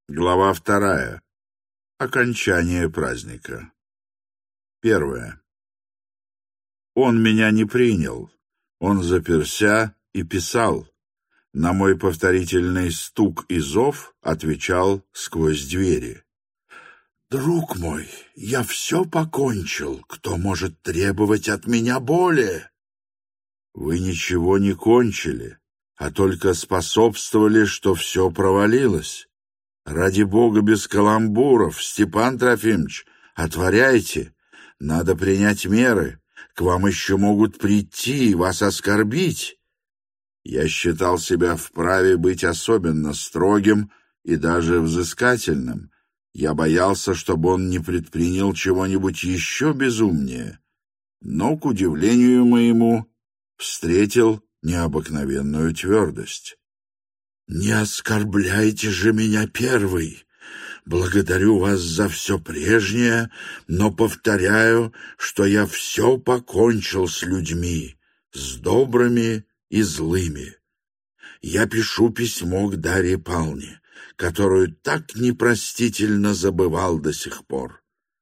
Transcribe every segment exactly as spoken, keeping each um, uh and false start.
Глава вторая. Окончание праздника. Первое. Он меня не принял. Он заперся и писал. На мой повторительный стук и зов отвечал сквозь двери. «Друг мой, я все покончил. Кто может требовать от меня более?» «Вы ничего не кончили, а только способствовали, что все провалилось. Ради бога, без каламбуров, Степан Трофимович, отворяйте. Надо принять меры. К вам еще могут прийти и вас оскорбить». Я считал себя вправе быть особенно строгим и даже взыскательным. Я боялся, чтобы он не предпринял чего-нибудь еще безумнее. Но, к удивлению моему, встретил необыкновенную твердость. «Не оскорбляйте же меня первый. Благодарю вас за все прежнее, но повторяю, что я все покончил с людьми, с добрыми и злыми. Я пишу письмо к Дарье Павловне, которую так непростительно забывал до сих пор.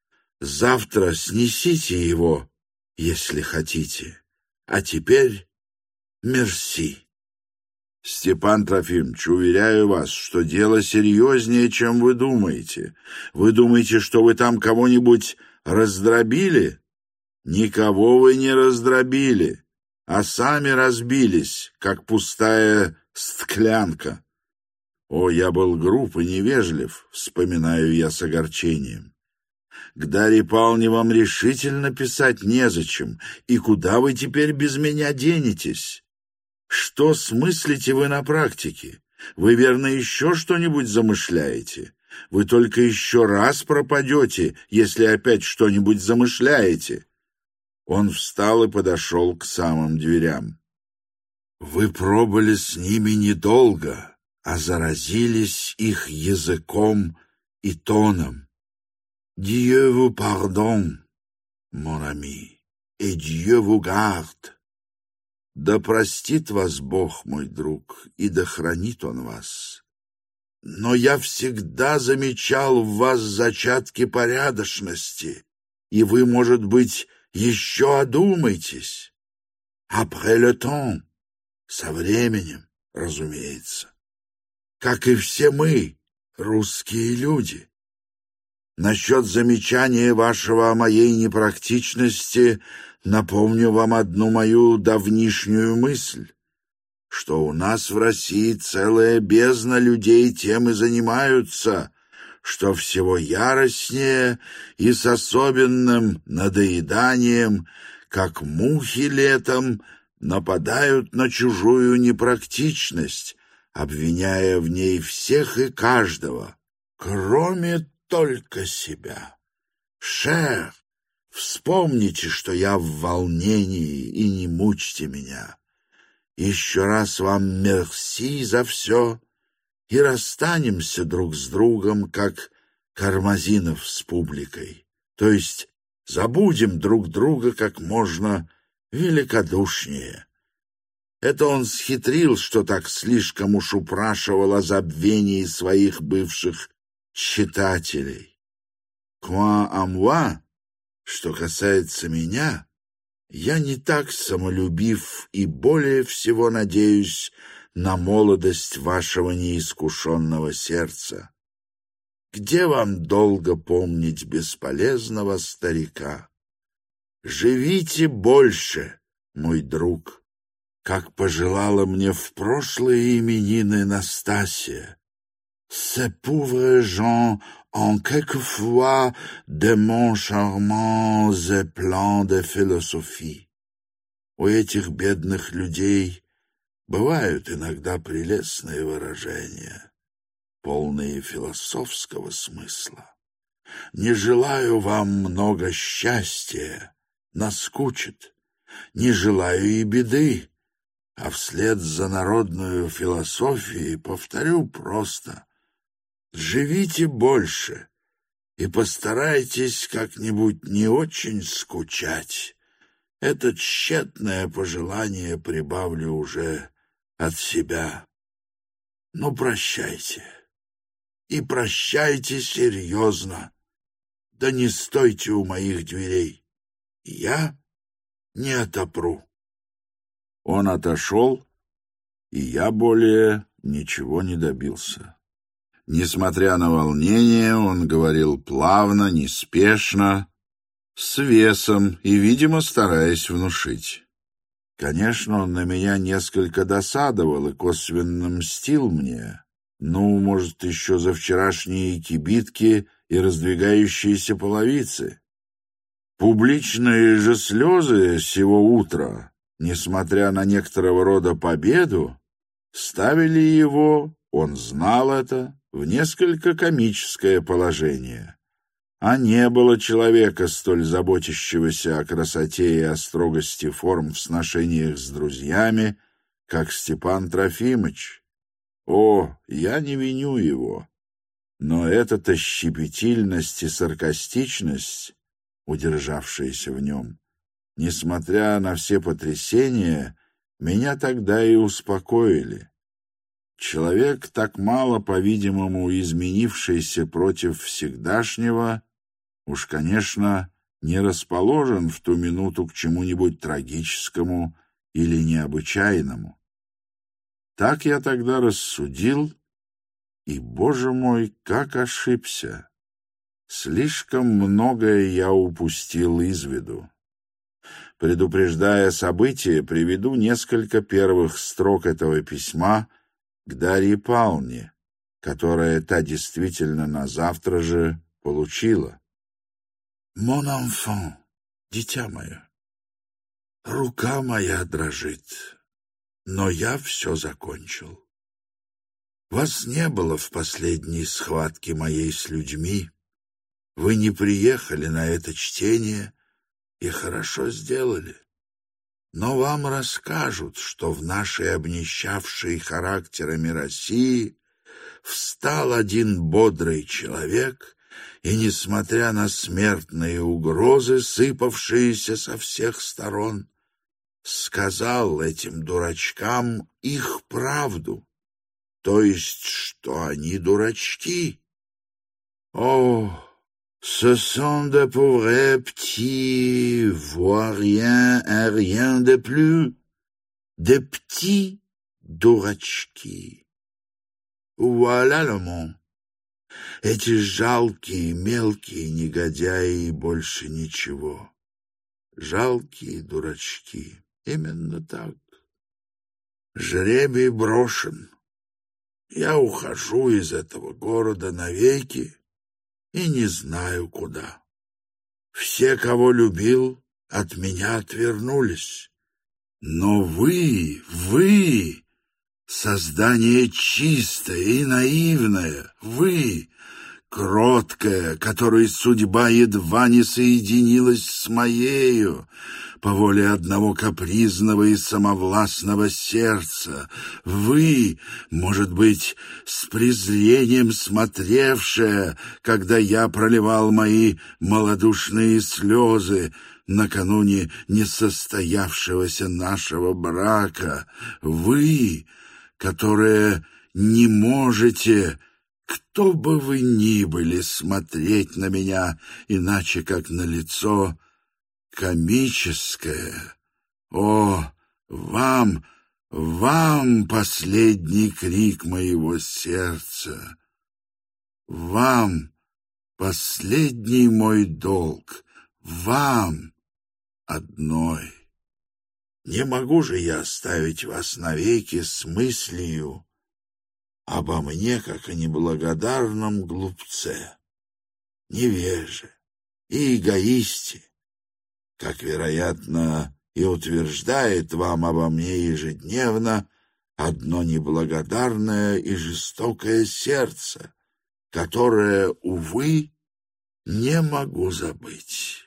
Завтра снесите его, если хотите. А теперь мерси». «Степан Трофимович, уверяю вас, что дело серьезнее, чем вы думаете. Вы думаете, что вы там кого-нибудь раздробили? Никого вы не раздробили, а сами разбились, как пустая склянка. О, я был груб и невежлив, вспоминаю я с огорчением. К Дарье Павловне вам решительно писать незачем, и куда вы теперь без меня денетесь? Что смыслите вы на практике? Вы, верно, еще что-нибудь замышляете? Вы только еще раз пропадете, если опять что-нибудь замышляете». Он встал и подошел к самым дверям. «Вы пробыли с ними недолго, а заразились их языком и тоном. Dieu vous pardonne, mon ami, et Dieu vous garde. Да простит вас Бог, мой друг, и да хранит Он вас. Но я всегда замечал в вас зачатки порядочности, и вы, может быть, еще одумаетесь. Après le temps, со временем, разумеется, как и все мы, русские люди. Насчет замечания вашего о моей непрактичности напомню вам одну мою давнишнюю мысль, что у нас в России целая бездна людей тем и занимаются, что всего яростнее и с особенным надоеданием, как мухи летом, нападают на чужую непрактичность, обвиняя в ней всех и каждого, кроме только себя. Шер, вспомните, что я в волнении, и не мучьте меня. Еще раз вам мерси за все, и расстанемся друг с другом, как Кармазинов с публикой. То есть забудем друг друга как можно великодушнее. Это он схитрил, что так слишком уж упрашивал о забвении своих бывших читателей. Quant à moi, что касается меня, я не так самолюбив и более всего надеюсь на молодость вашего неискушенного сердца. Где вам долго помнить бесполезного старика? Живите больше, мой друг, как пожелала мне в прошлые именины Настасья. Ces pauvres gens ont quelquefois des mots charmants et pleins de philosophie. У этих бедных людей бывают иногда прелестные выражения, полные философского смысла. Не желаю вам много счастья, наскучит. Не желаю и беды, а вслед за народную философией повторю просто: живите больше и постарайтесь как-нибудь не очень скучать. Это тщетное пожелание прибавлю уже от себя. Ну, прощайте и прощайте серьезно. Да не стойте у моих дверей. Я не отопру». Он отошел, и я более ничего не добился. Несмотря на волнение, он говорил плавно, неспешно, с весом и, видимо, стараясь внушить. Конечно, он на меня несколько досадовал и косвенно мстил мне. Ну, может, еще за вчерашние кибитки и раздвигающиеся половицы. Публичные же слезы сего утра, несмотря на некоторого рода победу, ставили его, он знал это, в несколько комическое положение. А не было человека, столь заботящегося о красоте и о строгости форм в сношениях с друзьями, как Степан Трофимыч. О, я не виню его, но эта-то щепетильность и саркастичность, удержавшиеся в нем, несмотря на все потрясения, меня тогда и успокоили. Человек, так мало, по-видимому, изменившийся против всегдашнего, уж, конечно, не расположен в ту минуту к чему-нибудь трагическому или необычайному. Так я тогда рассудил, и, боже мой, как ошибся! Слишком многое я упустил из виду. Предупреждая события, приведу несколько первых строк этого письма к Дарье Павловне, которое та действительно на завтра же получила. «Mon enfant, дитя мое, рука моя дрожит, но я все закончил. Вас не было в последней схватке моей с людьми, вы не приехали на это чтение и хорошо сделали. Но вам расскажут, что в нашей обнищавшей характерами России встал один бодрый человек и, несмотря на смертные угрозы, сыпавшиеся со всех сторон, сказал этим дурачкам их правду, то есть, что они дурачки. О, ce sont de pauvres petits vauriens et rien de plus, des petits дурачки. Voilà le mot. Эти жалкие, мелкие негодяи и больше ничего. Жалкие дурачки. Именно так. Жребий брошен. Я ухожу из этого города навеки и не знаю куда. Все, кого любил, от меня отвернулись. Но вы, вы, создание чистое и наивное, вы, кроткая, которой судьба едва не соединилась с моею, по воле одного капризного и самовластного сердца. Вы, может быть, с презрением смотревшая, когда я проливал мои малодушные слезы накануне несостоявшегося нашего брака. Вы, которая не можете, кто бы вы ни были, смотреть на меня иначе, как на лицо комическое. О, вам, вам последний крик моего сердца. Вам последний мой долг. Вам одной. Не могу же я оставить вас навеки с мыслью обо мне, как о неблагодарном глупце, невеже и эгоисте, как, вероятно, и утверждает вам обо мне ежедневно одно неблагодарное и жестокое сердце, которое, увы, не могу забыть.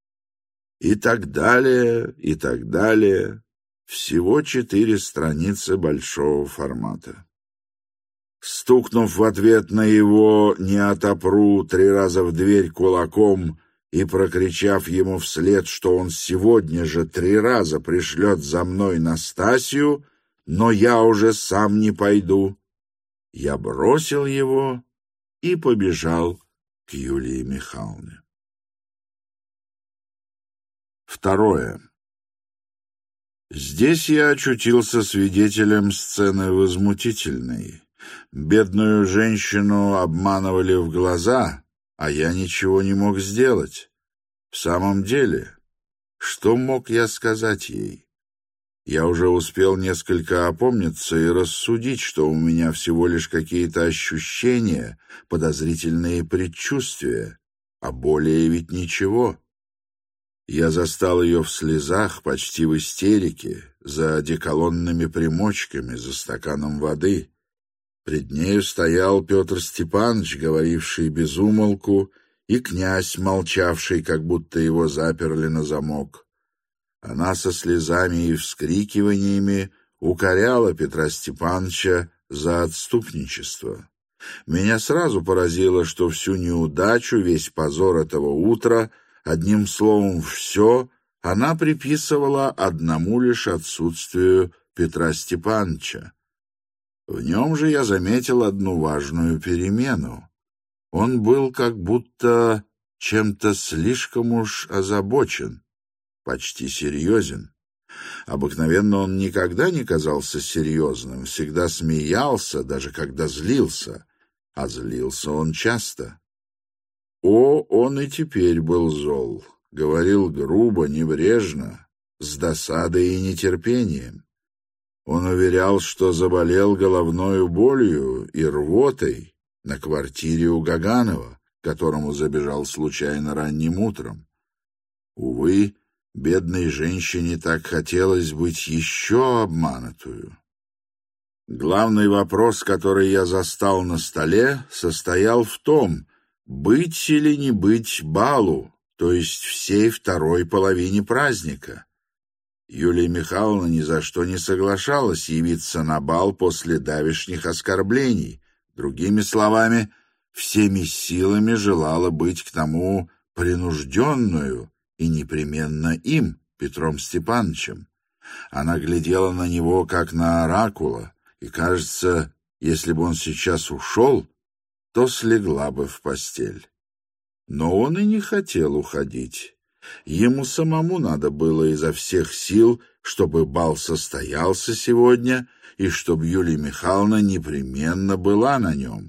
И так далее, и так далее. Всего четыре страницы большого формата. Стукнув в ответ на его «не отопру» три раза в дверь кулаком и прокричав ему вслед, что он сегодня же три раза пришлет за мной Настасью, но я уже сам не пойду, я бросил его и побежал к Юлии Михайловне. Второе. Здесь я очутился свидетелем сцены возмутительной. Бедную женщину обманывали в глаза, а я ничего не мог сделать. В самом деле, что мог я сказать ей? Я уже успел несколько опомниться и рассудить, что у меня всего лишь какие-то ощущения, подозрительные предчувствия, а более ведь ничего. Я застал ее в слезах, почти в истерике, за одеколонными примочками, за стаканом воды. Пред нею стоял Петр Степанович, говоривший без умолку, и князь, молчавший, как будто его заперли на замок. Она со слезами и вскрикиваниями укоряла Петра Степановича за отступничество. Меня сразу поразило, что всю неудачу, весь позор этого утра, одним словом, все, она приписывала одному лишь отсутствию Петра Степановича. В нем же я заметил одну важную перемену. Он был как будто чем-то слишком уж озабочен, почти серьезен. Обыкновенно он никогда не казался серьезным, всегда смеялся, даже когда злился, а злился он часто. О, он и теперь был зол, говорил грубо, небрежно, с досадой и нетерпением. Он уверял, что заболел головною болью и рвотой на квартире у Гаганова, к которому забежал случайно ранним утром. Увы, бедной женщине так хотелось быть еще обманутую. Главный вопрос, который я застал на столе, состоял в том, быть или не быть балу, то есть всей второй половине праздника. Юлия Михайловна ни за что не соглашалась явиться на бал после давешних оскорблений. Другими словами, всеми силами желала быть к тому принужденную и непременно им, Петром Степановичем. Она глядела на него, как на оракула, и, кажется, если бы он сейчас ушел, то слегла бы в постель. Но он и не хотел уходить. Ему самому надо было изо всех сил, чтобы бал состоялся сегодня и чтобы Юлия Михайловна непременно была на нем.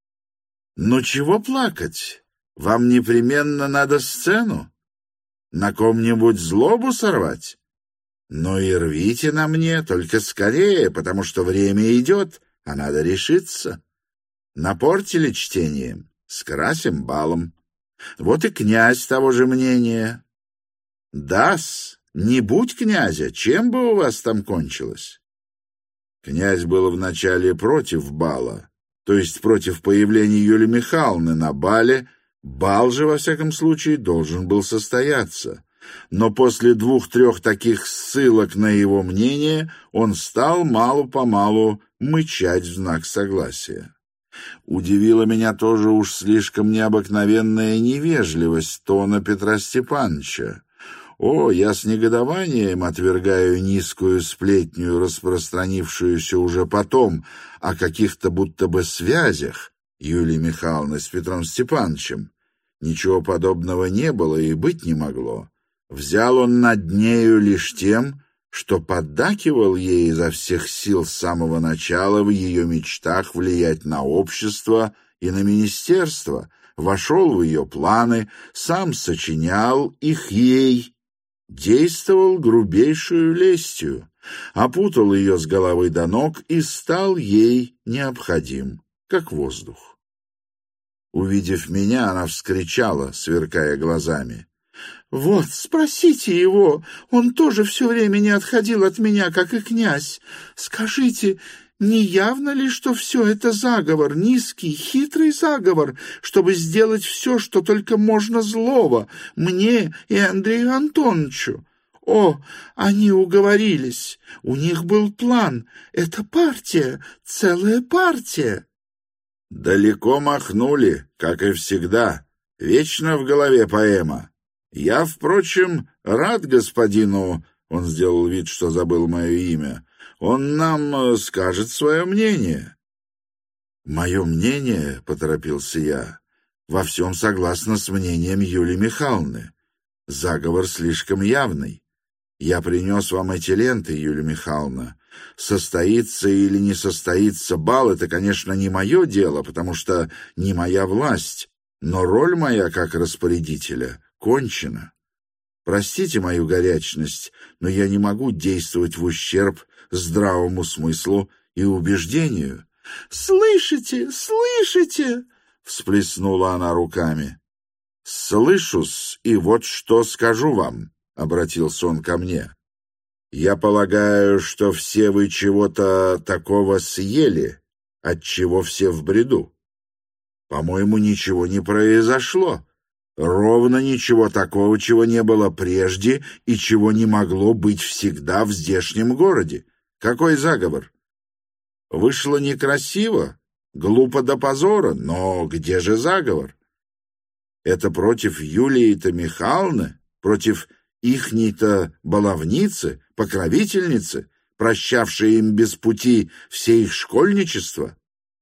«Ну чего плакать? Вам непременно надо сцену? На ком-нибудь злобу сорвать? Ну и рвите на мне, только скорее, потому что время идет, а надо решиться. Напортили чтением, скрасим балом. Вот и князь того же мнения. Да-с, не будь князя, чем бы у вас там кончилось?» Князь был вначале против бала, то есть против появления Юлии Михайловны на бале. Бал же, во всяком случае, должен был состояться. Но после двух-трех таких ссылок на его мнение он стал мало-помалу мычать в знак согласия. Удивила меня тоже уж слишком необыкновенная невежливость тона Петра Степановича. О, я с негодованием отвергаю низкую сплетню, распространившуюся уже потом, о каких-то будто бы связях Юлии Михайловны с Петром Степановичем. Ничего подобного не было и быть не могло. Взял он над нею лишь тем, что поддакивал ей изо всех сил с самого начала в ее мечтах влиять на общество и на министерство, вошел в ее планы, сам сочинял их ей, действовал грубейшую лестью, опутал ее с головы до ног и стал ей необходим, как воздух. Увидев меня, она вскричала, сверкая глазами: «Вот, спросите его, он тоже все время не отходил от меня, как и князь. Скажите, не явно ли, что все это заговор, низкий, хитрый заговор, чтобы сделать все, что только можно злого, мне и Андрею Антоновичу? О, они уговорились, у них был план, это партия, целая партия». Далеко махнули, как и всегда, вечно в голове поэма. Я, впрочем, рад господину, он сделал вид, что забыл мое имя, он нам скажет свое мнение. «Мое мнение, — поторопился я, — во всем согласно с мнением Юлии Михайловны. Заговор слишком явный. Я принес вам эти ленты, Юлия Михайловна. Состоится или не состоится бал — это, конечно, не мое дело, потому что не моя власть, но роль моя как распорядителя кончена. Простите мою горячность, но я не могу действовать в ущерб здравому смыслу и убеждению». «Слышите, слышите?» — всплеснула она руками. «Слышу-с, и вот что скажу вам», — обратился он ко мне. «Я полагаю, что все вы чего-то такого съели, отчего все в бреду. По-моему, ничего не произошло. Ровно ничего такого, чего не было прежде и чего не могло быть всегда в здешнем городе. Какой заговор? Вышло некрасиво, глупо до позора, но где же заговор? Это против Юлии-то Михайловны, против ихней-то баловницы, покровительницы, прощавшей им без пути все их школьничество?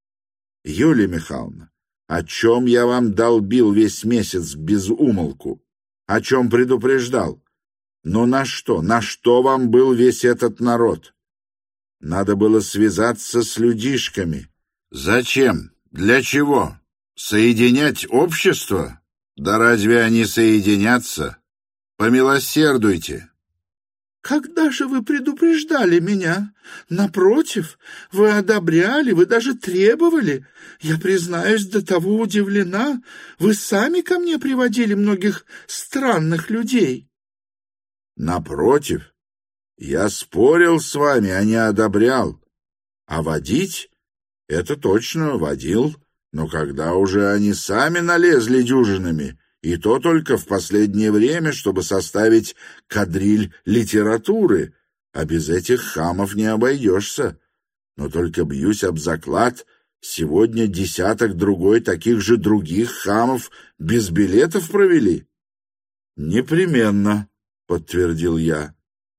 Юлия Михайловна, о чем я вам долбил весь месяц без умолку? О чем предупреждал? Но на что, на что вам был весь этот народ? Надо было связаться с людишками. Зачем? Для чего? Соединять общество? Да разве они соединятся? Помилосердуйте. «Когда же вы предупреждали меня? Напротив, вы одобряли, вы даже требовали. Я, признаюсь, до того удивлена. Вы сами ко мне приводили многих странных людей». «Напротив, я спорил с вами, а не одобрял. А водить — это точно водил, но когда уже они сами налезли дюжинами, и то только в последнее время, чтобы составить кадриль литературы, а без этих хамов не обойдешься. Но только бьюсь об заклад, сегодня десяток-другой таких же других хамов без билетов провели». «Непременно», — подтвердил я.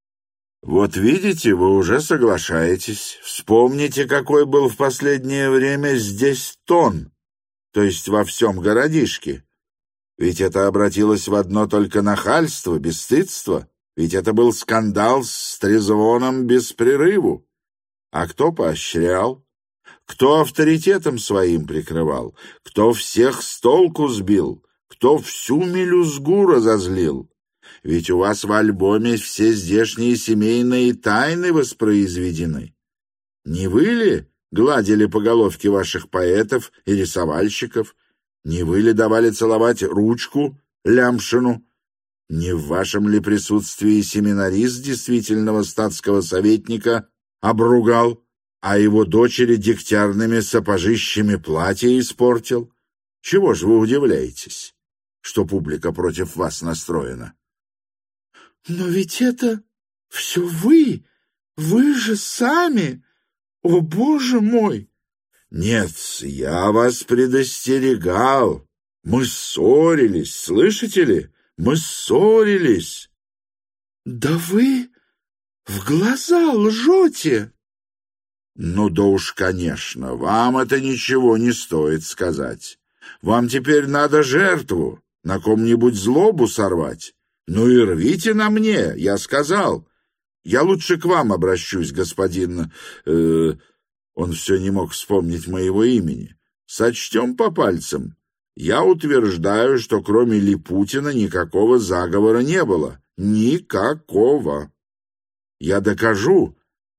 «Вот видите, вы уже соглашаетесь. Вспомните, какой был в последнее время здесь тон, то есть во всем городишке. Ведь это обратилось в одно только нахальство, бесстыдство. Ведь это был скандал с трезвоном без прерыву. А кто поощрял? Кто авторитетом своим прикрывал? Кто всех с толку сбил? Кто всю мелюзгу разозлил? Ведь у вас в альбоме все здешние семейные тайны воспроизведены. Не вы ли гладили по головке ваших поэтов и рисовальщиков? Не вы ли давали целовать ручку Лямшину? Не в вашем ли присутствии семинарист действительного статского советника обругал, а его дочери дегтярными сапожищами платье испортил? Чего же вы удивляетесь, что публика против вас настроена?» «Но ведь это все вы, вы же сами, о, Боже мой!» «Нет, я вас предостерегал. Мы ссорились, слышите ли? Мы ссорились». «Да вы в глаза лжете!» «Ну да уж, конечно, вам это ничего не стоит сказать. Вам теперь надо жертву, на ком-нибудь злобу сорвать. Ну и рвите на мне, я сказал. Я лучше к вам обращусь, господин...» э, Он все не мог вспомнить моего имени. «Сочтем по пальцам. Я утверждаю, что кроме Липутина никакого заговора не было. Никакого. Я докажу.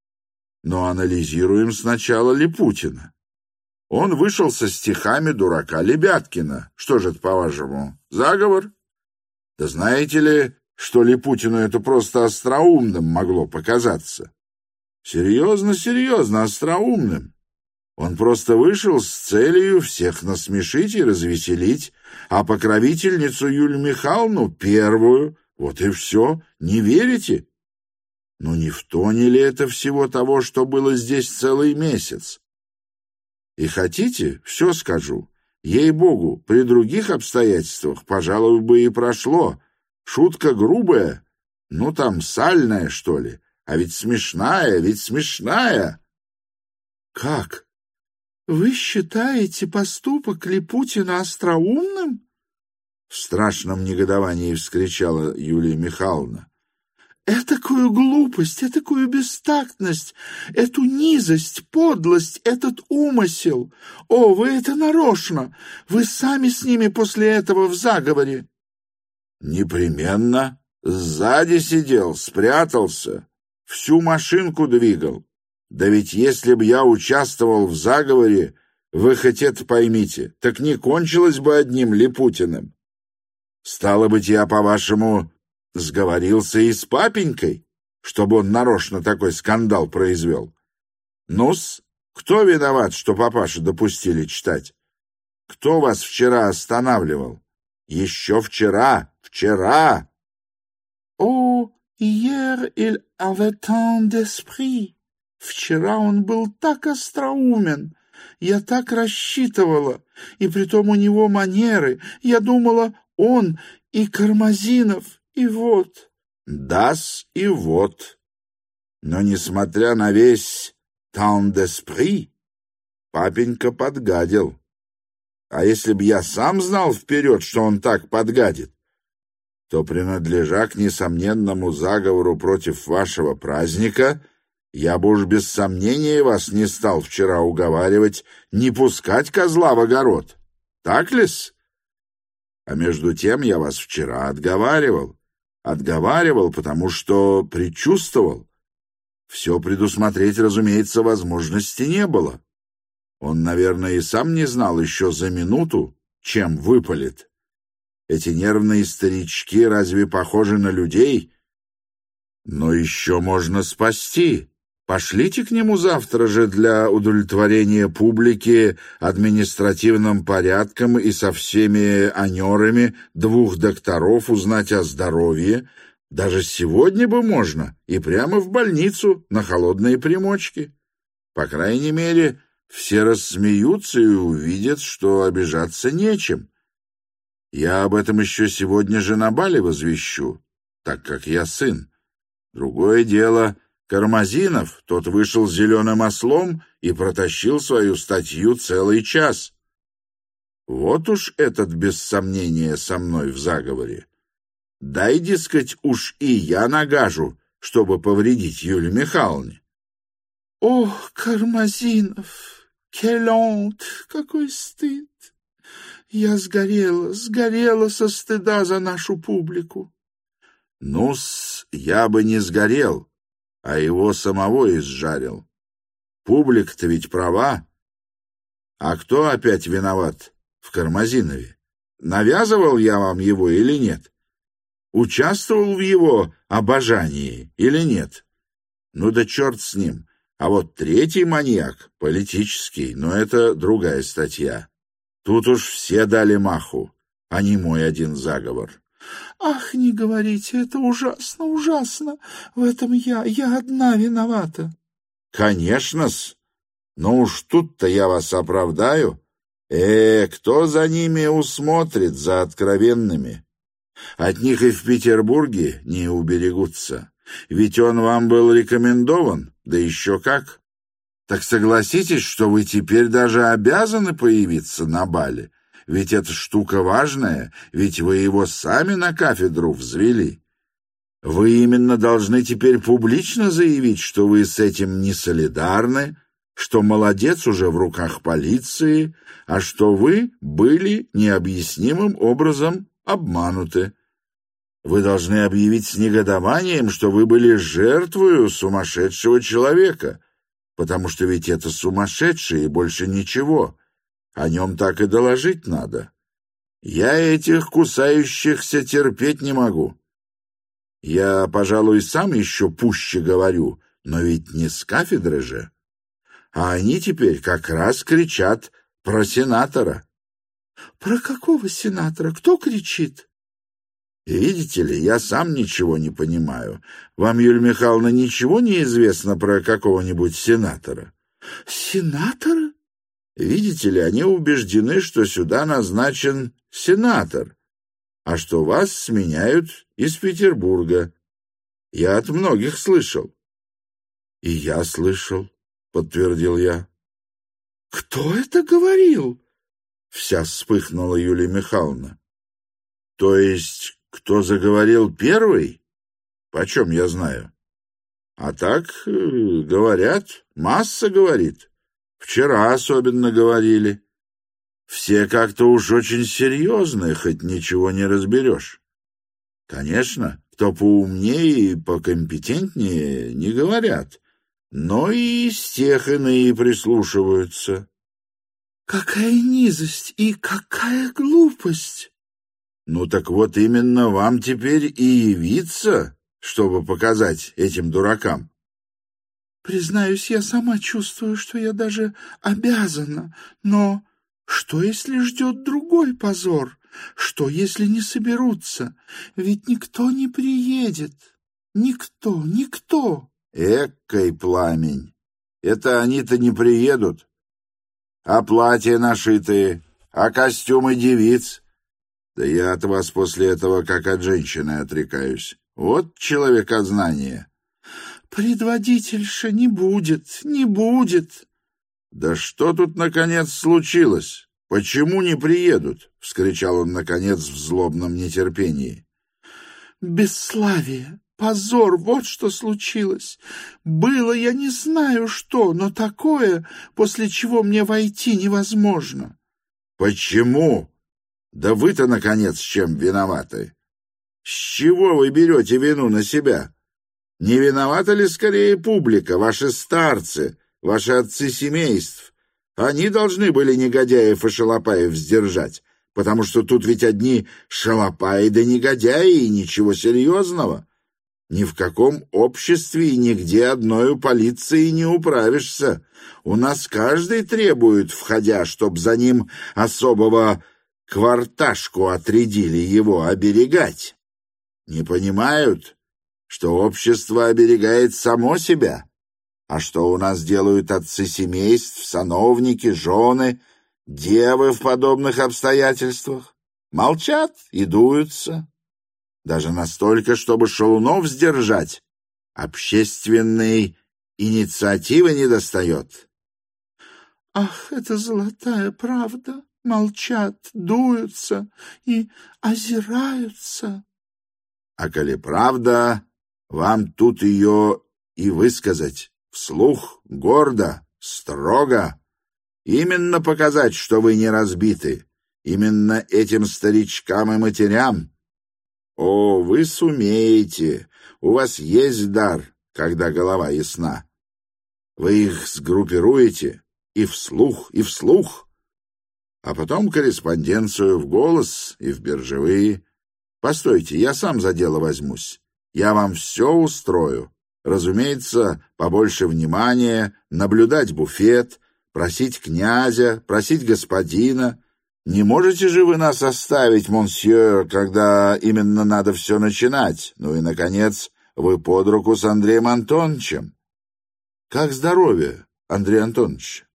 Но анализируем сначала Липутина. Он вышел со стихами дурака Лебяткина. Что же это, по-вашему, заговор? Да знаете ли, что Липутину это просто остроумным могло показаться? Серьезно, серьезно, остроумным. Он просто вышел с целью всех насмешить и развеселить, а покровительницу Юлию Михайловну первую, вот и все, не верите? Ну не в тоне ли это всего того, что было здесь целый месяц? И хотите, все скажу. Ей-богу, при других обстоятельствах, пожалуй, бы и прошло. Шутка грубая, ну там сальная, что ли. А ведь смешная, ведь смешная. Как? Вы считаете поступок Липутина остроумным? В страшном негодовании вскричала Юлия Михайловна. Этакую глупость, этакую бестактность, эту низость, подлость, этот умысел. О, вы это нарочно! Вы сами с ними после этого в заговоре. Непременно. Сзади сидел, спрятался, всю машинку двигал. Да ведь если бы я участвовал в заговоре, вы хоть это поймите, так не кончилось бы одним Липутиным. Стало быть, я, по-вашему, сговорился и с папенькой, чтобы он нарочно такой скандал произвел. Ну-с, кто виноват, что папашу допустили читать? Кто вас вчера останавливал? Еще вчера, вчера! О, hier il avait tant d'esprit. Вчера он был так остроумен. Я так рассчитывала. И притом у него манеры. Я думала, он и Кармазинов, и вот. Да-с, и вот. Но, несмотря на весь tant d'esprit, папенька подгадил. А если б я сам знал вперед, что он так подгадит, то, принадлежа к несомненному заговору против вашего праздника, я бы уж без сомнения вас не стал вчера уговаривать не пускать козла в огород. Так ли-с? А между тем я вас вчера отговаривал. Отговаривал, потому что предчувствовал. Все предусмотреть, разумеется, возможности не было. Он, наверное, и сам не знал еще за минуту, чем выпалит. Эти нервные старички разве похожи на людей? Но еще можно спасти. Пошлите к нему завтра же для удовлетворения публики административным порядком и со всеми анерами двух докторов узнать о здоровье. Даже сегодня бы можно, и прямо в больницу, на холодные примочки. По крайней мере, все рассмеются и увидят, что обижаться нечем. Я об этом еще сегодня же на бале возвещу, так как я сын. Другое дело, Кармазинов, тот вышел с зеленым ослом и протащил свою статью целый час. Вот уж этот, без сомнения, со мной в заговоре. Дай, дескать, уж и я нагажу, чтобы повредить Юлии Михайловне. Ох, Кармазинов, келонт, какой стыд! Я сгорела, сгорела со стыда за нашу публику. Ну-с, я бы не сгорел, а его самого изжарил. Публика-то ведь права. А кто опять виноват в Кармазинове? Навязывал я вам его или нет? Участвовал в его обожании или нет? Ну да черт с ним. А вот третий маньяк, политический, но это другая статья. Тут уж все дали маху, а не мой один заговор. Ах, не говорите, это ужасно, ужасно. В этом я, я одна виновата. Конечно-с, но уж тут-то я вас оправдаю. Э, кто за ними усмотрит, за откровенными? От них и в Петербурге не уберегутся. Ведь он вам был рекомендован, да еще как. Так согласитесь, что вы теперь даже обязаны появиться на бале. Ведь эта штука важная, ведь вы его сами на кафедру взвели. Вы именно должны теперь публично заявить, что вы с этим не солидарны, что молодец уже в руках полиции, а что вы были необъяснимым образом обмануты. Вы должны объявить с негодованием, что вы были жертвою сумасшедшего человека, потому что ведь это сумасшедший и больше ничего. О нем так и доложить надо. Я этих кусающихся терпеть не могу. Я, пожалуй, сам еще пуще говорю, но ведь не с кафедры же. А они теперь как раз кричат про сенатора. Про какого сенатора? Кто кричит? Видите ли, я сам ничего не понимаю. Вам, Юлия Михайловна, ничего не известно про какого-нибудь сенатора? Сенатора? Видите ли, они убеждены, что сюда назначен сенатор, а что вас сменяют из Петербурга. Я от многих слышал. — И я слышал, — подтвердил я. — Кто это говорил? Вся вспыхнула Юлия Михайловна. То есть, кто заговорил первый? Почем я знаю? А так, говорят, масса говорит. Вчера особенно говорили. Все как-то уж очень серьезные, хоть ничего не разберешь. Конечно, кто поумнее и покомпетентнее, не говорят, но и из тех иные прислушиваются. Какая низость и какая глупость! Ну так вот именно вам теперь и явиться, чтобы показать этим дуракам. Признаюсь, я сама чувствую, что я даже обязана, но что, если ждет другой позор? Что, если не соберутся? Ведь никто не приедет. Никто, никто. Эккой пламень. Это они-то не приедут. А платья нашитые, а костюмы девиц. Да я от вас после этого как от женщины отрекаюсь. Вот человекознание. Предводительша не будет, не будет. Да что тут, наконец, случилось? Почему не приедут? — вскричал он, наконец, в злобном нетерпении. Бесславие, позор, вот что случилось. Было я не знаю что, но такое, после чего мне войти невозможно. Почему? Да вы-то, наконец, чем виноваты? С чего вы берете вину на себя? Не виновата ли скорее публика, ваши старцы, ваши отцы семейств? Они должны были негодяев и шалопаев сдержать, потому что тут ведь одни шалопаи да негодяи, и ничего серьезного. Ни в каком обществе и нигде одною полицией не управишься. У нас каждый требует, входя, чтоб за ним особого кварташку отрядили его оберегать. Не понимают, что общество оберегает само себя. А что у нас делают отцы семейств, сановники, жены, девы в подобных обстоятельствах? Молчат и дуются. Даже настолько, чтобы шалунов сдержать, общественной инициативы недостает. Ах, это золотая правда! Молчат, дуются и озираются. А коли правда, вам тут ее и высказать. Вслух, гордо, строго. Именно показать, что вы не разбиты. Именно этим старичкам и матерям. О, вы сумеете. У вас есть дар, когда голова ясна. Вы их сгруппируете и вслух, и вслух. А потом корреспонденцию в голос и в биржевые. Постойте, я сам за дело возьмусь. Я вам все устрою. Разумеется, побольше внимания, наблюдать буфет, просить князя, просить господина. Не можете же вы нас оставить, монсье, когда именно надо все начинать? Ну и, наконец, вы под руку с Андреем Антоновичем. Как здоровье, Андрей Антонович?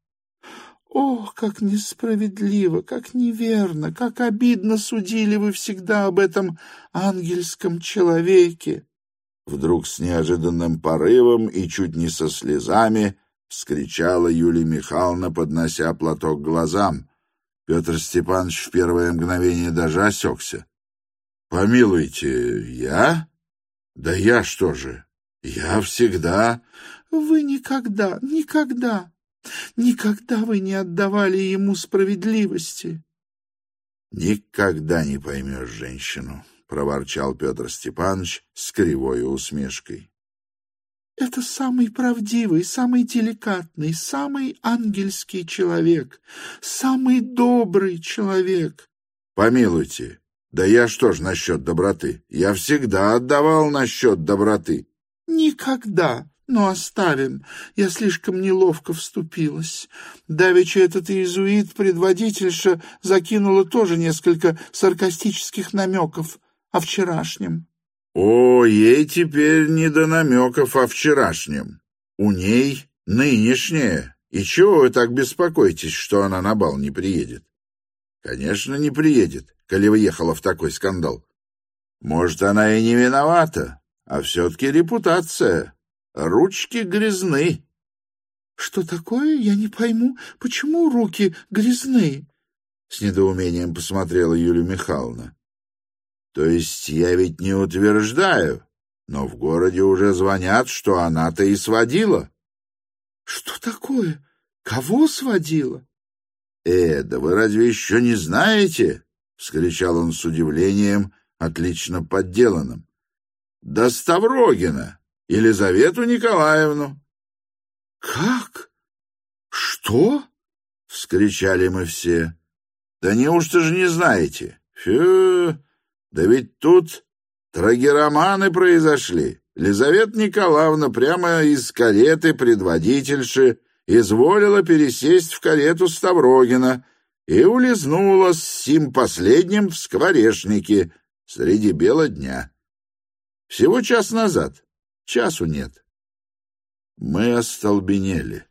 Ох, как несправедливо, как неверно, как обидно судили вы всегда об этом ангельском человеке. Вдруг с неожиданным порывом и чуть не со слезами вскричала Юлия Михайловна, поднося платок к глазам. Петр Степанович в первое мгновение даже осекся. — Помилуйте, я? Да я что же? Я всегда... — Вы никогда, никогда, никогда вы не отдавали ему справедливости. — Никогда не поймешь женщину, — проворчал Петр Степанович с кривой усмешкой. — Это самый правдивый, самый деликатный, самый ангельский человек, самый добрый человек. — Помилуйте, да я что ж насчет доброты? Я всегда отдавал насчет доброты. — Никогда. Но оставим. Я слишком неловко вступилась. Давеча этот иезуит-предводительша закинула тоже несколько саркастических намеков о вчерашнем. О, ей теперь не до намеков о вчерашнем. У ней нынешнее. И чего вы так беспокоитесь, что она на бал не приедет? Конечно, не приедет, коли въехала в такой скандал. Может, она и не виновата, а все-таки репутация. Ручки грязны. Что такое? Я не пойму, почему руки грязны? С недоумением посмотрела Юлия Михайловна. То есть я ведь не утверждаю, но в городе уже звонят, что она-то и сводила. Что такое? Кого сводила? Э, да вы разве еще не знаете? Вскричал он с удивлением, отлично подделанным. Да Ставрогина, Елизавету Николаевну. Как? Что? Вскричали мы все. Да неужто же не знаете? Фу, да ведь тут трагероманы произошли. Елизавета Николаевна прямо из кареты предводительши изволила пересесть в карету Ставрогина и улизнула с сим последним в скворечнике среди бела дня. Всего час назад. Часу нет. Мы остолбенели.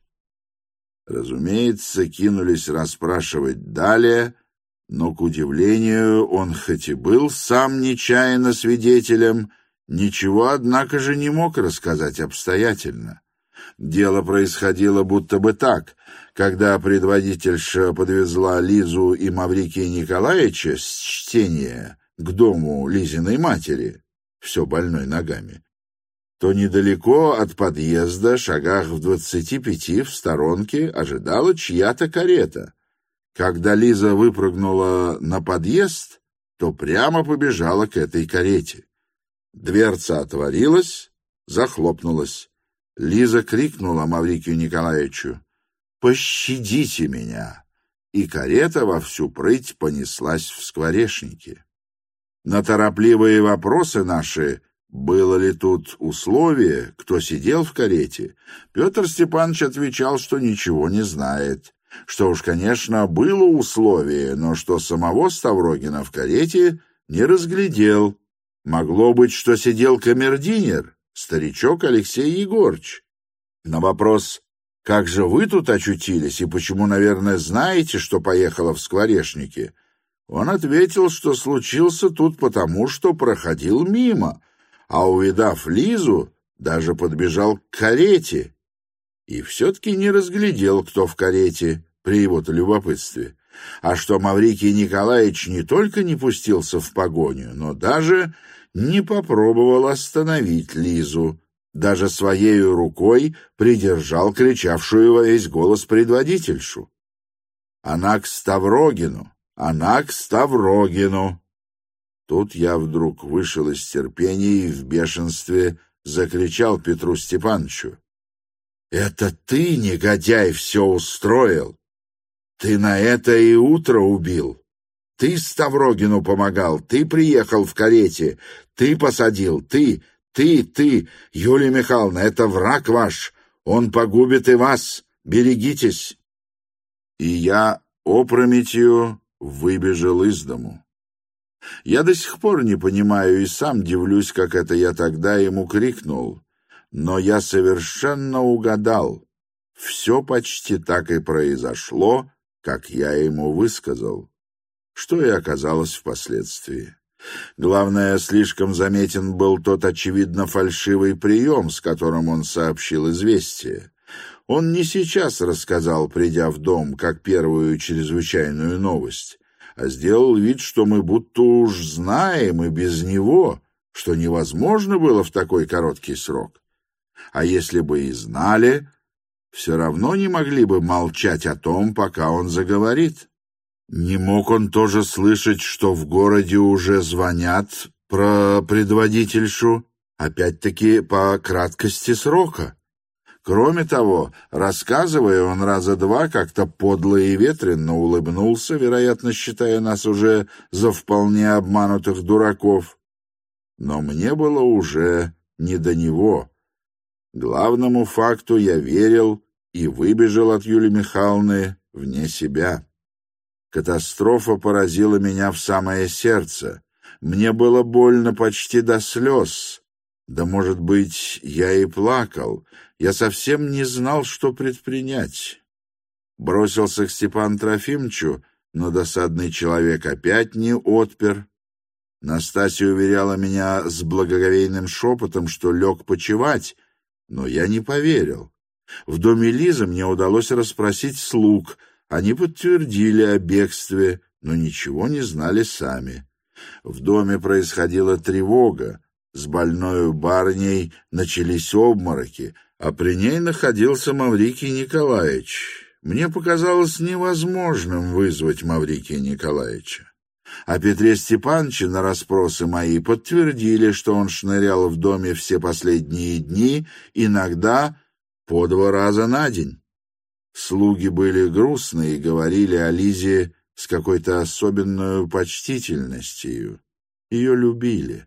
Разумеется, кинулись расспрашивать далее, но, к удивлению, он хоть и был сам нечаянно свидетелем, ничего, однако же, не мог рассказать обстоятельно. Дело происходило будто бы так. Когда предводительша подвезла Лизу и Маврикия Николаевича с чтения к дому Лизиной матери, все больной ногами, то недалеко от подъезда, шагах в двадцати пяти в сторонке, ожидала чья-то карета. Когда Лиза выпрыгнула на подъезд, то прямо побежала к этой карете. Дверца отворилась, захлопнулась. Лиза крикнула Маврикию Николаевичу: «Пощадите меня!» И карета во всю прыть понеслась в скворечники. На торопливые вопросы наши, было ли тут условие, кто сидел в карете, Петр Степанович отвечал, что ничего не знает, что уж, конечно, было условие, но что самого Ставрогина в карете не разглядел. Могло быть, что сидел камердинер, старичок Алексей Егорыч. На вопрос: «Как же вы тут очутились и почему, наверное, знаете, что поехала в скворечники?» он ответил, что случился тут потому, что проходил мимо, а, увидав Лизу, даже подбежал к карете и все-таки не разглядел, кто в карете, при его-то любопытстве. А что Маврикий Николаевич не только не пустился в погоню, но даже не попробовал остановить Лизу, даже своею рукой придержал кричавшую во весь голос предводительшу. «Она к Ставрогину! Она к Ставрогину!» Тут я вдруг вышел из терпения и в бешенстве закричал Петру Степановичу: «Это ты, негодяй, все устроил! Ты на это и утро убил! Ты Ставрогину помогал, ты приехал в карете, ты посадил, ты, ты, ты! Юлия Михайловна, это враг ваш! Он погубит и вас! Берегитесь!» И я опрометью выбежал из дому. Я до сих пор не понимаю и сам дивлюсь, как это я тогда ему крикнул. Но я совершенно угадал. Все почти так и произошло, как я ему высказал. Что и оказалось впоследствии. Главное, слишком заметен был тот, очевидно, фальшивый прием, с которым он сообщил известие. Он не сейчас рассказал, придя в дом, как первую чрезвычайную новость, а сделал вид, что мы будто уж знаем и без него, что невозможно было в такой короткий срок. А если бы и знали, все равно не могли бы молчать о том, пока он заговорит. Не мог он тоже слышать, что в городе уже звонят про предводительшу, опять-таки по краткости срока. Кроме того, рассказывая, он раза два как-то подло и ветренно улыбнулся, вероятно, считая нас уже за вполне обманутых дураков. Но мне было уже не до него. Главному факту я верил и выбежал от Юлии Михайловны вне себя. Катастрофа поразила меня в самое сердце. Мне было больно почти до слез. Да, может быть, я и плакал. Я совсем не знал, что предпринять. Бросился к Степану Трофимовичу, но досадный человек опять не отпер. Настасья уверяла меня с благоговейным шепотом, что лег почевать, но я не поверил. В доме Лизы мне удалось расспросить слуг. Они подтвердили о бегстве, но ничего не знали сами. В доме происходила тревога. С больною барыней начались обмороки, а при ней находился Маврикий Николаевич. Мне показалось невозможным вызвать Маврикия Николаевича. О Петре Степановиче на расспросы мои подтвердили, что он шнырял в доме все последние дни, иногда по два раза на день. Слуги были грустны и говорили о Лизе с какой-то особенной почтительностью. Ее любили.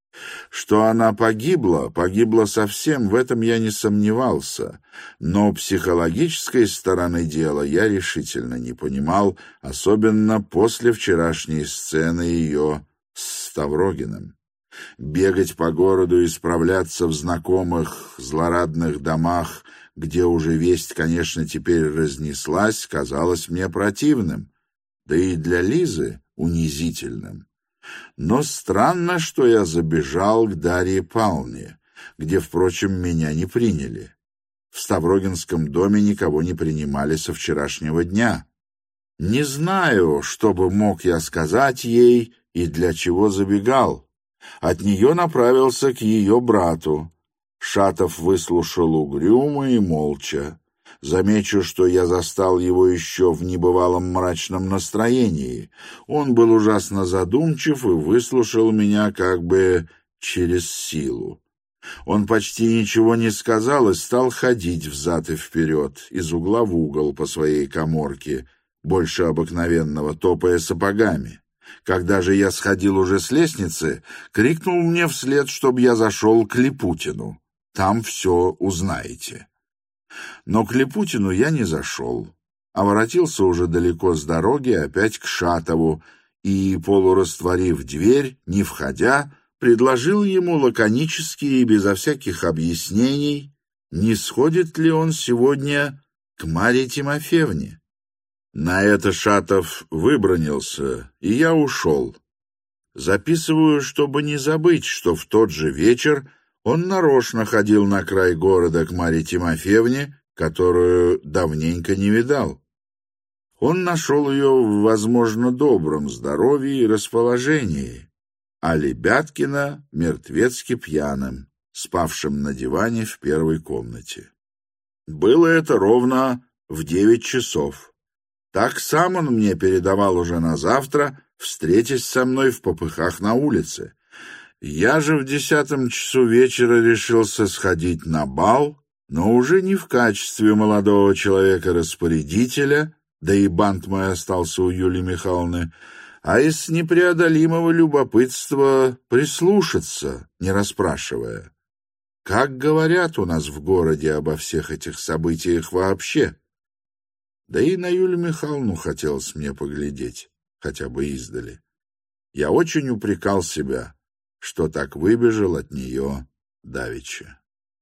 Что она погибла, погибла совсем, в этом я не сомневался, но психологической стороны дела я решительно не понимал, особенно после вчерашней сцены ее с Ставрогиным. Бегать по городу и справляться в знакомых злорадных домах, где уже весть, конечно, теперь разнеслась, казалось мне противным, да и для Лизы унизительным. Но странно, что я забежал к Дарье Павловне, где, впрочем, меня не приняли. В Ставрогинском доме никого не принимали со вчерашнего дня. Не знаю, что бы мог я сказать ей и для чего забегал. От нее направился к ее брату. Шатов выслушал угрюмо и молча. Замечу, что я застал его еще в небывалом мрачном настроении. Он был ужасно задумчив и выслушал меня как бы через силу. Он почти ничего не сказал и стал ходить взад и вперед, из угла в угол по своей каморке, больше обыкновенного, топая сапогами. Когда же я сходил уже с лестницы, крикнул мне вслед, чтобы я зашел к Липутину. Там все узнаете. Но к Липутину я не зашел, а воротился уже далеко с дороги опять к Шатову и, полурастворив дверь, не входя, предложил ему лаконически и безо всяких объяснений, не сходит ли он сегодня к Марье Тимофеевне. На это Шатов выбранился, и я ушел. Записываю, чтобы не забыть, что в тот же вечер он нарочно ходил на край города к Марье Тимофеевне, которую давненько не видал. Он нашел ее в, возможно, добром здоровье и расположении, а Лебяткина мертвецки пьяным, спавшим на диване в первой комнате. Было это ровно в девять часов. Так сам он мне передавал уже на завтра, встретясь со мной в попыхах на улице. Я же в десятом часу вечера решился сходить на бал, но уже не в качестве молодого человека-распорядителя, да и бант мой остался у Юлии Михайловны, а из непреодолимого любопытства прислушаться, не расспрашивая. Как говорят у нас в городе обо всех этих событиях вообще? Да и на Юлию Михайловну хотелось мне поглядеть, хотя бы издали. Я очень упрекал себя, что так выбежал от нее давеча.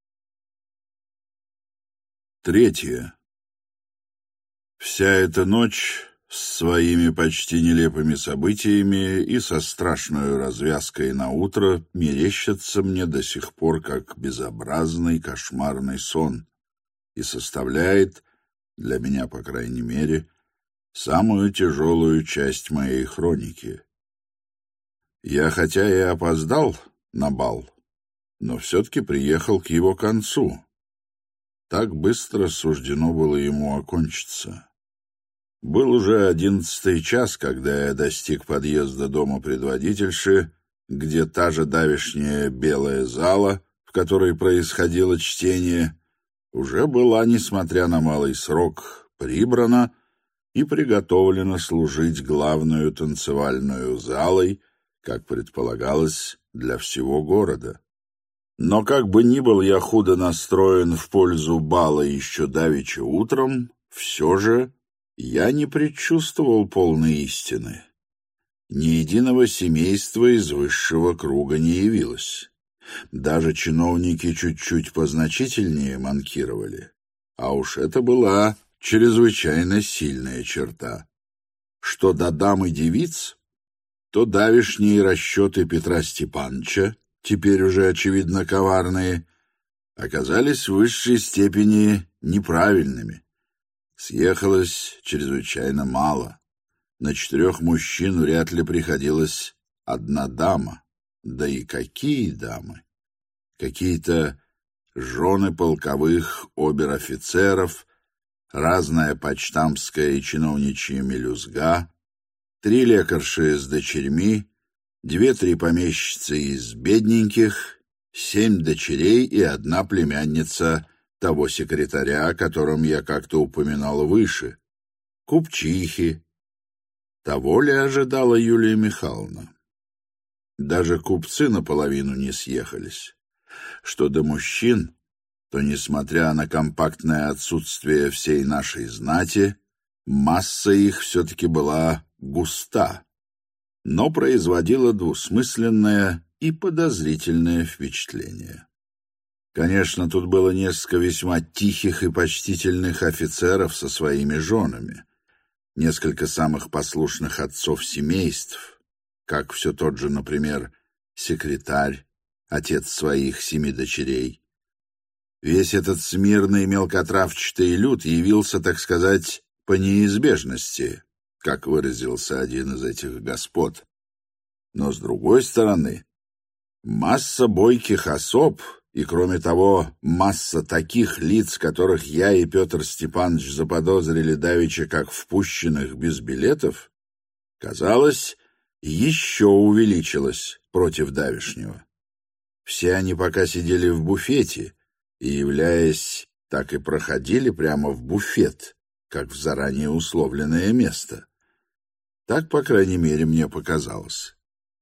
Третье. Вся эта ночь с своими почти нелепыми событиями и со страшной развязкой на утро мерещится мне до сих пор как безобразный кошмарный сон и составляет, для меня, по крайней мере, самую тяжелую часть моей хроники. Я хотя и опоздал на бал, но все-таки приехал к его концу. Так быстро суждено было ему окончиться. Был уже одиннадцатый час, когда я достиг подъезда дома предводительши, где та же давешняя белая зала, в которой происходило чтение, уже была, несмотря на малый срок, прибрана и приготовлена служить главную танцевальную залой, как предполагалось, для всего города. Но как бы ни был я худо настроен в пользу бала еще давеча утром, все же я не предчувствовал полной истины. Ни единого семейства из высшего круга не явилось. Даже чиновники чуть-чуть позначительнее манкировали. А уж это была чрезвычайно сильная черта. Что до дам и девиц, то давешние расчеты Петра Степановича, теперь уже очевидно коварные, оказались в высшей степени неправильными. Съехалось чрезвычайно мало. На четырех мужчин вряд ли приходилась одна дама. Да и какие дамы! Какие-то жены полковых обер-офицеров, разная почтамтская и чиновничья мелюзга, три лекарши с дочерьми, две-три помещицы из бедненьких, семь дочерей и одна племянница того секретаря, о котором я как-то упоминал выше, купчихи. Того ли ожидала Юлия Михайловна? Даже купцы наполовину не съехались. Что до мужчин, то, несмотря на компактное отсутствие всей нашей знати, масса их все-таки была густа, но производила двусмысленное и подозрительное впечатление. Конечно, тут было несколько весьма тихих и почтительных офицеров со своими женами, несколько самых послушных отцов семейств, как все тот же, например, секретарь, отец своих семи дочерей. Весь этот смирный мелкотравчатый люд явился, так сказать, по неизбежности, как выразился один из этих господ. Но, с другой стороны, масса бойких особ и, кроме того, масса таких лиц, которых я и Петр Степанович заподозрили давеча как впущенных без билетов, казалось, еще увеличилась против давешнего. Все они пока сидели в буфете и, являясь, так и проходили прямо в буфет, как в заранее условленное место. Так, по крайней мере, мне показалось.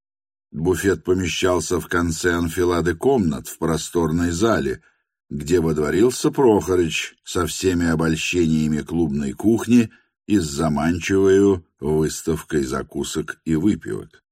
Буфет помещался в конце анфилады комнат в просторной зале, где водворился Прохорыч со всеми обольщениями клубной кухни и с заманчивою выставкой закусок и выпивок.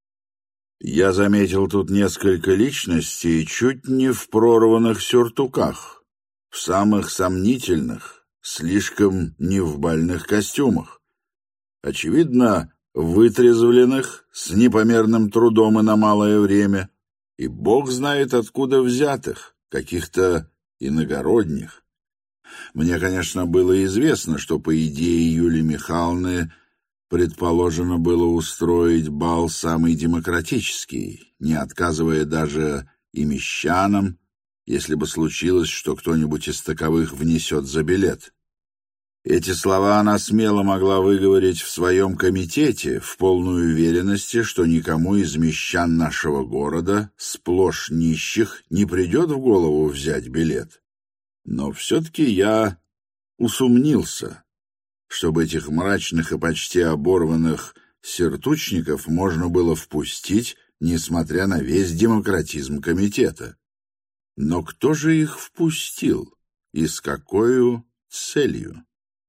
Я заметил тут несколько личностей чуть не в прорванных сюртуках, в самых сомнительных, слишком не в бальных костюмах. Очевидно, вытрезвленных, с непомерным трудом и на малое время, и бог знает откуда взятых, каких-то иногородних. Мне, конечно, было известно, что, по идее Юлии Михайловны, предположено было устроить бал самый демократический, не отказывая даже и мещанам, если бы случилось, что кто-нибудь из таковых внесет за билет. Эти слова она смело могла выговорить в своем комитете, в полной уверенности, что никому из мещан нашего города, сплошь нищих, не придет в голову взять билет. Но все-таки я усомнился, чтобы этих мрачных и почти оборванных сертучников можно было впустить, несмотря на весь демократизм комитета. Но кто же их впустил и с какой целью?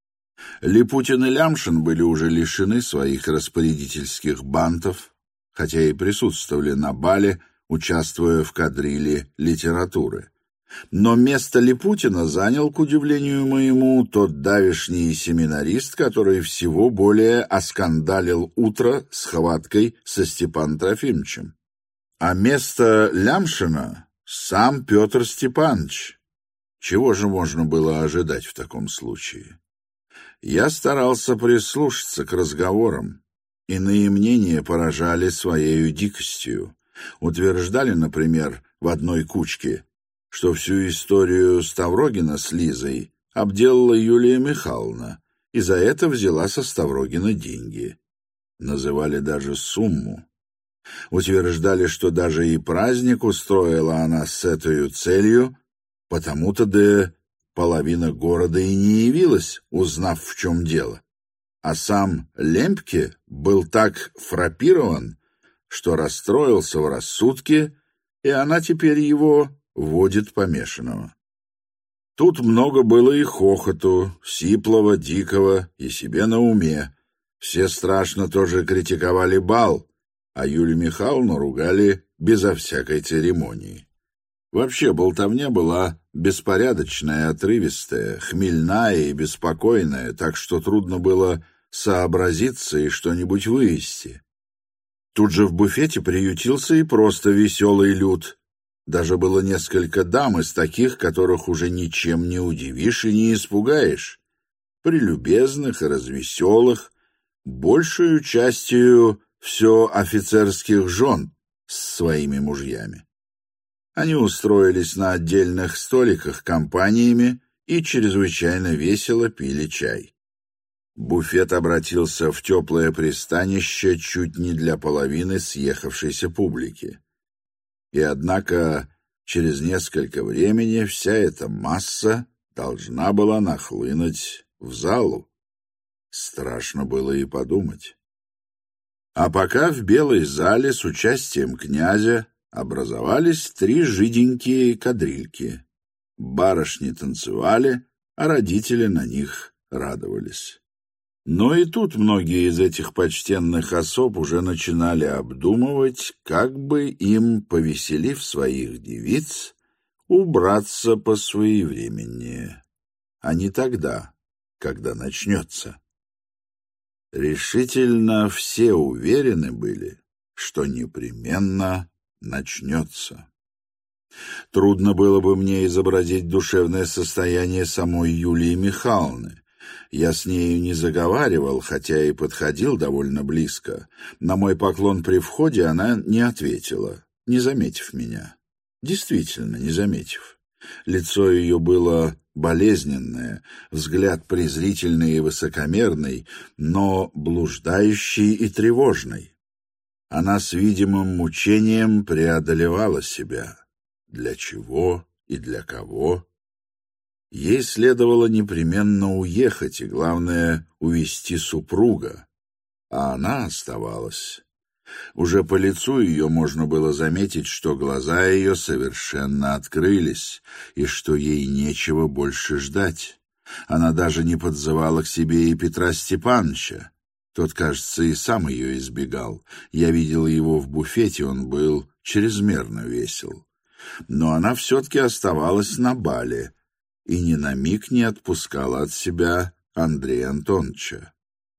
Липутин и Лямшин были уже лишены своих распорядительских бантов, хотя и присутствовали на бале, участвуя в кадриле литературы. Но место Липутина занял, к удивлению моему, тот давешний семинарист, который всего более оскандалил утро схваткой со Степаном Трофимовичем. А место Лямшина — сам Петр Степанович. Чего же можно было ожидать в таком случае? Я старался прислушаться к разговорам. Иные мнения поражали своею дикостью. Утверждали, например, в одной кучке, что всю историю Ставрогина с Лизой обделала Юлия Михайловна и за это взяла со Ставрогина деньги. Называли даже сумму. Утверждали, что даже и праздник устроила она с этой целью, потому-то да половина города и не явилась, узнав, в чем дело. А сам Лемпке был так фрапирован, что расстроился в рассудке, и она теперь его водит помешанного. Тут много было и хохоту, сиплого, дикого, и себе на уме. Все страшно тоже критиковали бал, а Юлию Михайловну ругали безо всякой церемонии. Вообще болтовня была беспорядочная, отрывистая, хмельная и беспокойная, так что трудно было сообразиться и что-нибудь вывести. Тут же в буфете приютился и просто веселый люд. Даже было несколько дам из таких, которых уже ничем не удивишь и не испугаешь. Прелюбезных и развеселых, большую частью все офицерских жен с своими мужьями. Они устроились на отдельных столиках компаниями и чрезвычайно весело пили чай. Буфет обратился в теплое пристанище чуть не для половины съехавшейся публики. И однако через несколько времени вся эта масса должна была нахлынуть в залу. Страшно было и подумать. А пока в белой зале с участием князя образовались три жиденькие кадрильки. Барышни танцевали, а родители на них радовались. Но и тут многие из этих почтенных особ уже начинали обдумывать, как бы им, повеселив своих девиц, убраться посвоевременнее, а не тогда, когда начнется. Решительно все уверены были, что непременно начнется. Трудно было бы мне изобразить душевное состояние самой Юлии Михайловны. Я с нею не заговаривал, хотя и подходил довольно близко. На мой поклон при входе она не ответила, не заметив меня. Действительно, не заметив. Лицо ее было болезненное, взгляд презрительный и высокомерный, но блуждающий и тревожный. Она с видимым мучением преодолевала себя. Для чего и для кого? Ей следовало непременно уехать и, главное, увести супруга, а она оставалась. Уже по лицу ее можно было заметить, что глаза ее совершенно открылись, и что ей нечего больше ждать. Она даже не подзывала к себе и Петра Степановича. Тот, кажется, и сам ее избегал. Я видел его в буфете, он был чрезмерно весел. Но она все-таки оставалась на бале и ни на миг не отпускала от себя Андрея Антоновича.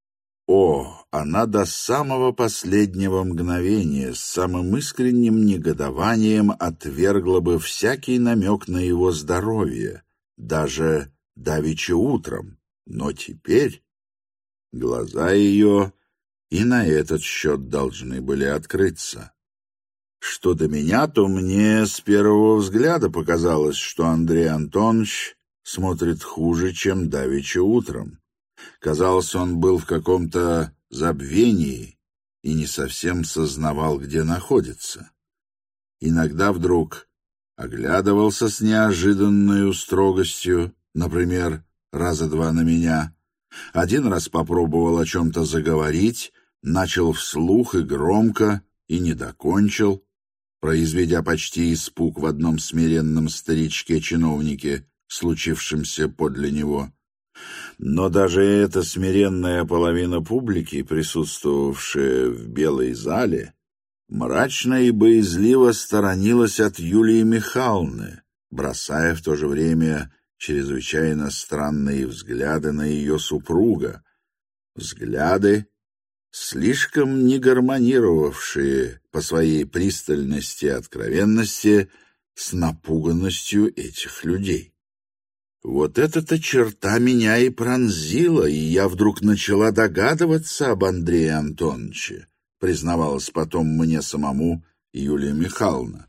О, она до самого последнего мгновения с самым искренним негодованием отвергла бы всякий намек на его здоровье, даже давеча утром, но теперь глаза ее и на этот счет должны были открыться. Что до меня, то мне с первого взгляда показалось, что Андрей Антонович смотрит хуже, чем давеча утром. Казалось, он был в каком-то забвении и не совсем сознавал, где находится. Иногда вдруг оглядывался с неожиданной строгостью, например, раза два на меня. Один раз попробовал о чем-то заговорить, начал вслух и громко, и не докончил, произведя почти испуг в одном смиренном старичке-чиновнике, случившемся подле него. Но даже эта смиренная половина публики, присутствовавшая в белой зале, мрачно и боязливо сторонилась от Юлии Михайловны, бросая в то же время чрезвычайно странные взгляды на ее супруга, взгляды, слишком не гармонировавшие по своей пристальности и откровенности с напуганностью этих людей. Вот эта-то черта меня и пронзила, и я вдруг начала догадываться об Андрее Антоновиче, признавалась потом мне самому Юлия Михайловна.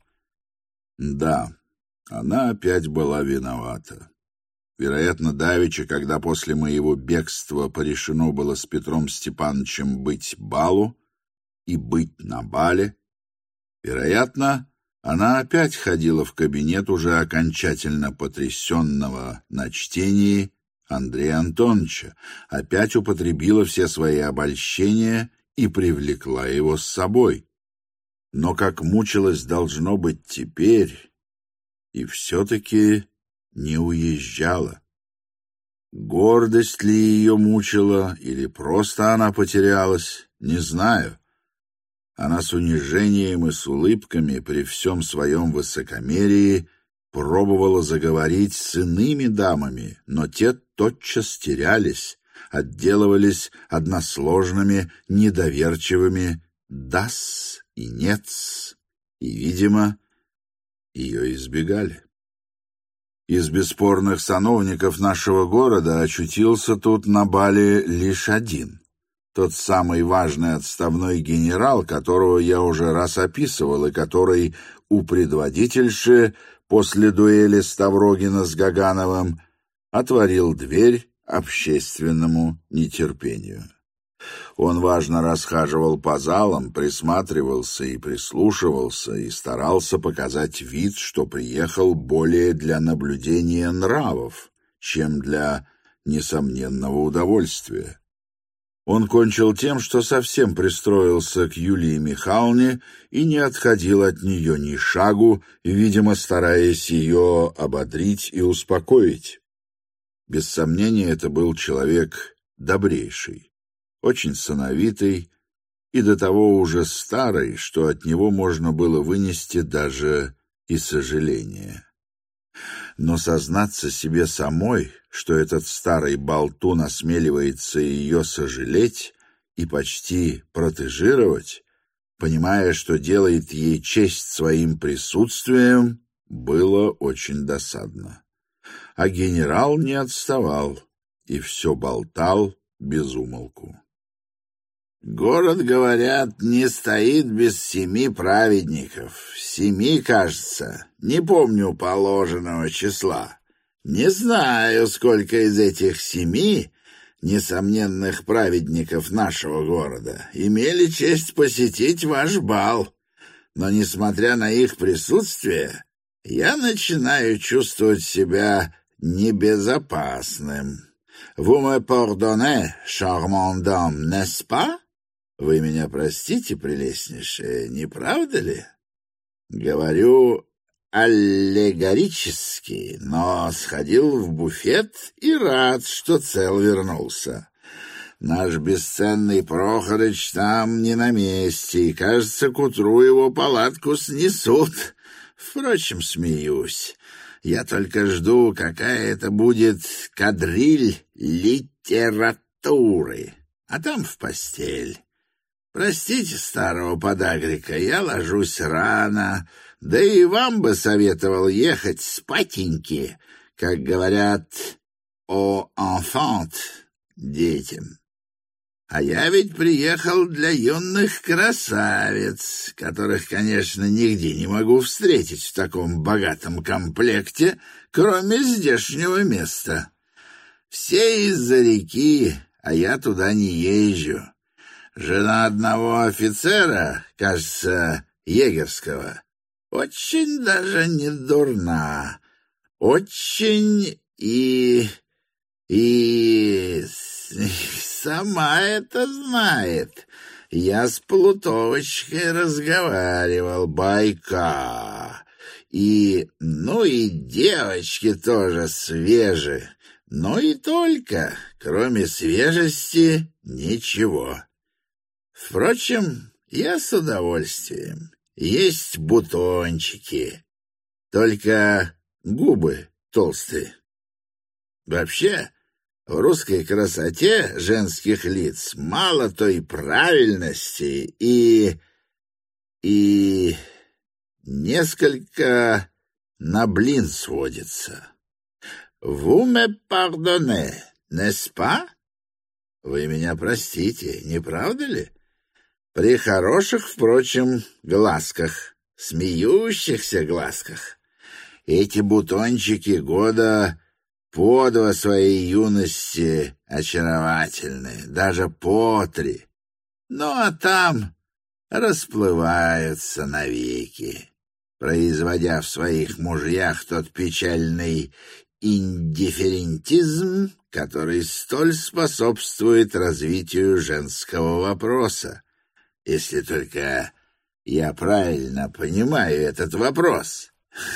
Да, она опять была виновата. Вероятно, давеча, когда после моего бегства порешено было с Петром Степановичем быть балу и быть на бале, вероятно, она опять ходила в кабинет уже окончательно потрясенного на чтении Андрея Антоновича, опять употребила все свои обольщения и привлекла его с собой. Но как мучилась, должно быть, теперь, и все-таки не уезжала. Гордость ли ее мучила, или просто она потерялась, не знаю. Она с унижением и с улыбками при всем своем высокомерии пробовала заговорить с иными дамами, но те тотчас терялись, отделывались односложными, недоверчивыми «дас» и «нет», и, видимо, ее избегали. Из бесспорных сановников нашего города очутился тут на бале лишь один. Тот самый важный отставной генерал, которого я уже раз описывал, и который у предводительши после дуэли Ставрогина с Гагановым отворил дверь общественному нетерпению. Он важно расхаживал по залам, присматривался и прислушивался, и старался показать вид, что приехал более для наблюдения нравов, чем для несомненного удовольствия. Он кончил тем, что совсем пристроился к Юлии Михайловне и не отходил от нее ни шагу, видимо, стараясь ее ободрить и успокоить. Без сомнения, это был человек добрейший, очень сановитый и до того уже старый, что от него можно было вынести даже и сожаление. Но сознаться себе самой, что этот старый болтун осмеливается ее сожалеть и почти протежировать, понимая, что делает ей честь своим присутствием, было очень досадно. А генерал не отставал и все болтал без умолку. «Город, говорят, не стоит без семи праведников. Семи, кажется, не помню положенного числа. Не знаю, сколько из этих семи несомненных праведников нашего города имели честь посетить ваш бал. Но, несмотря на их присутствие, я начинаю чувствовать себя небезопасным. Vous me pardonnez, charmante dame, n'est-ce pas? Вы меня простите, прелестнейшая, не правда ли? Говорю аллегорически, но сходил в буфет и рад, что цел вернулся. Наш бесценный Прохорыч там не на месте, и, кажется, к утру его палатку снесут. Впрочем, смеюсь. Я только жду, какая это будет кадриль литературы, а там в постель. Простите старого подагрика, я ложусь рано, да и вам бы советовал ехать спатеньки, как говорят «о enfant» детям. А я ведь приехал для юных красавиц, которых, конечно, нигде не могу встретить в таком богатом комплекте, кроме здешнего места. Все из-за реки, а я туда не езжу. Жена одного офицера, кажется, егерского, очень даже не дурна. Очень и... и... сама это знает. Я с Плутовочкой разговаривал, байка. И, ну и девочки тоже свежие. Но и только, кроме свежести, ничего. Впрочем, я с удовольствием. Есть бутончики, только губы толстые. Вообще, в русской красоте женских лиц мало той правильности и... и... несколько на блин сводится. «Vous me pardonnez, n'est-ce pas?» Вы меня простите, не правда ли? При хороших, впрочем, глазках, смеющихся глазках. Эти бутончики года по два своей юности очаровательны, даже по три. Ну, а там расплываются навеки, производя в своих мужьях тот печальный индифферентизм, который столь способствует развитию женского вопроса. Если только я правильно понимаю этот вопрос.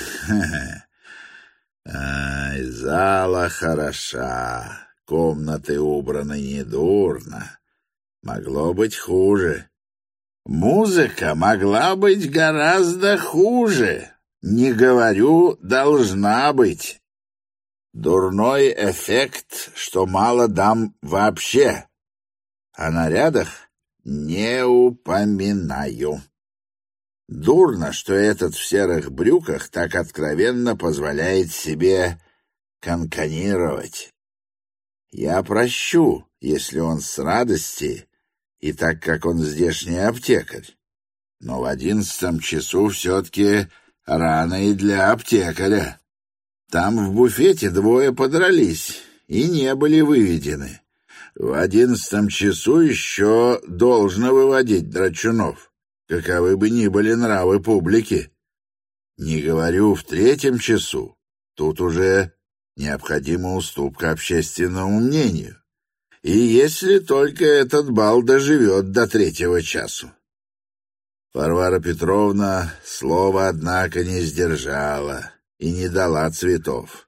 Ай, зала хороша, комнаты убраны недурно. Могло быть хуже. Музыка могла быть гораздо хуже. Не говорю, должна быть. Дурной эффект, что мало дам вообще. О нарядах не упоминаю. Дурно, что этот в серых брюках так откровенно позволяет себе канканировать. Я прощу, если он с радости, и так как он здешний аптекарь. Но в одиннадцатом часу все-таки рано и для аптекаря. Там в буфете двое подрались и не были выведены. В одиннадцатом часу еще должно выводить драчунов, каковы бы ни были нравы публики. Не говорю в третьем часу, тут уже необходима уступка общественному мнению. И если только этот бал доживет до третьего часу. Варвара Петровна слова, однако, не сдержала и не дала цветов.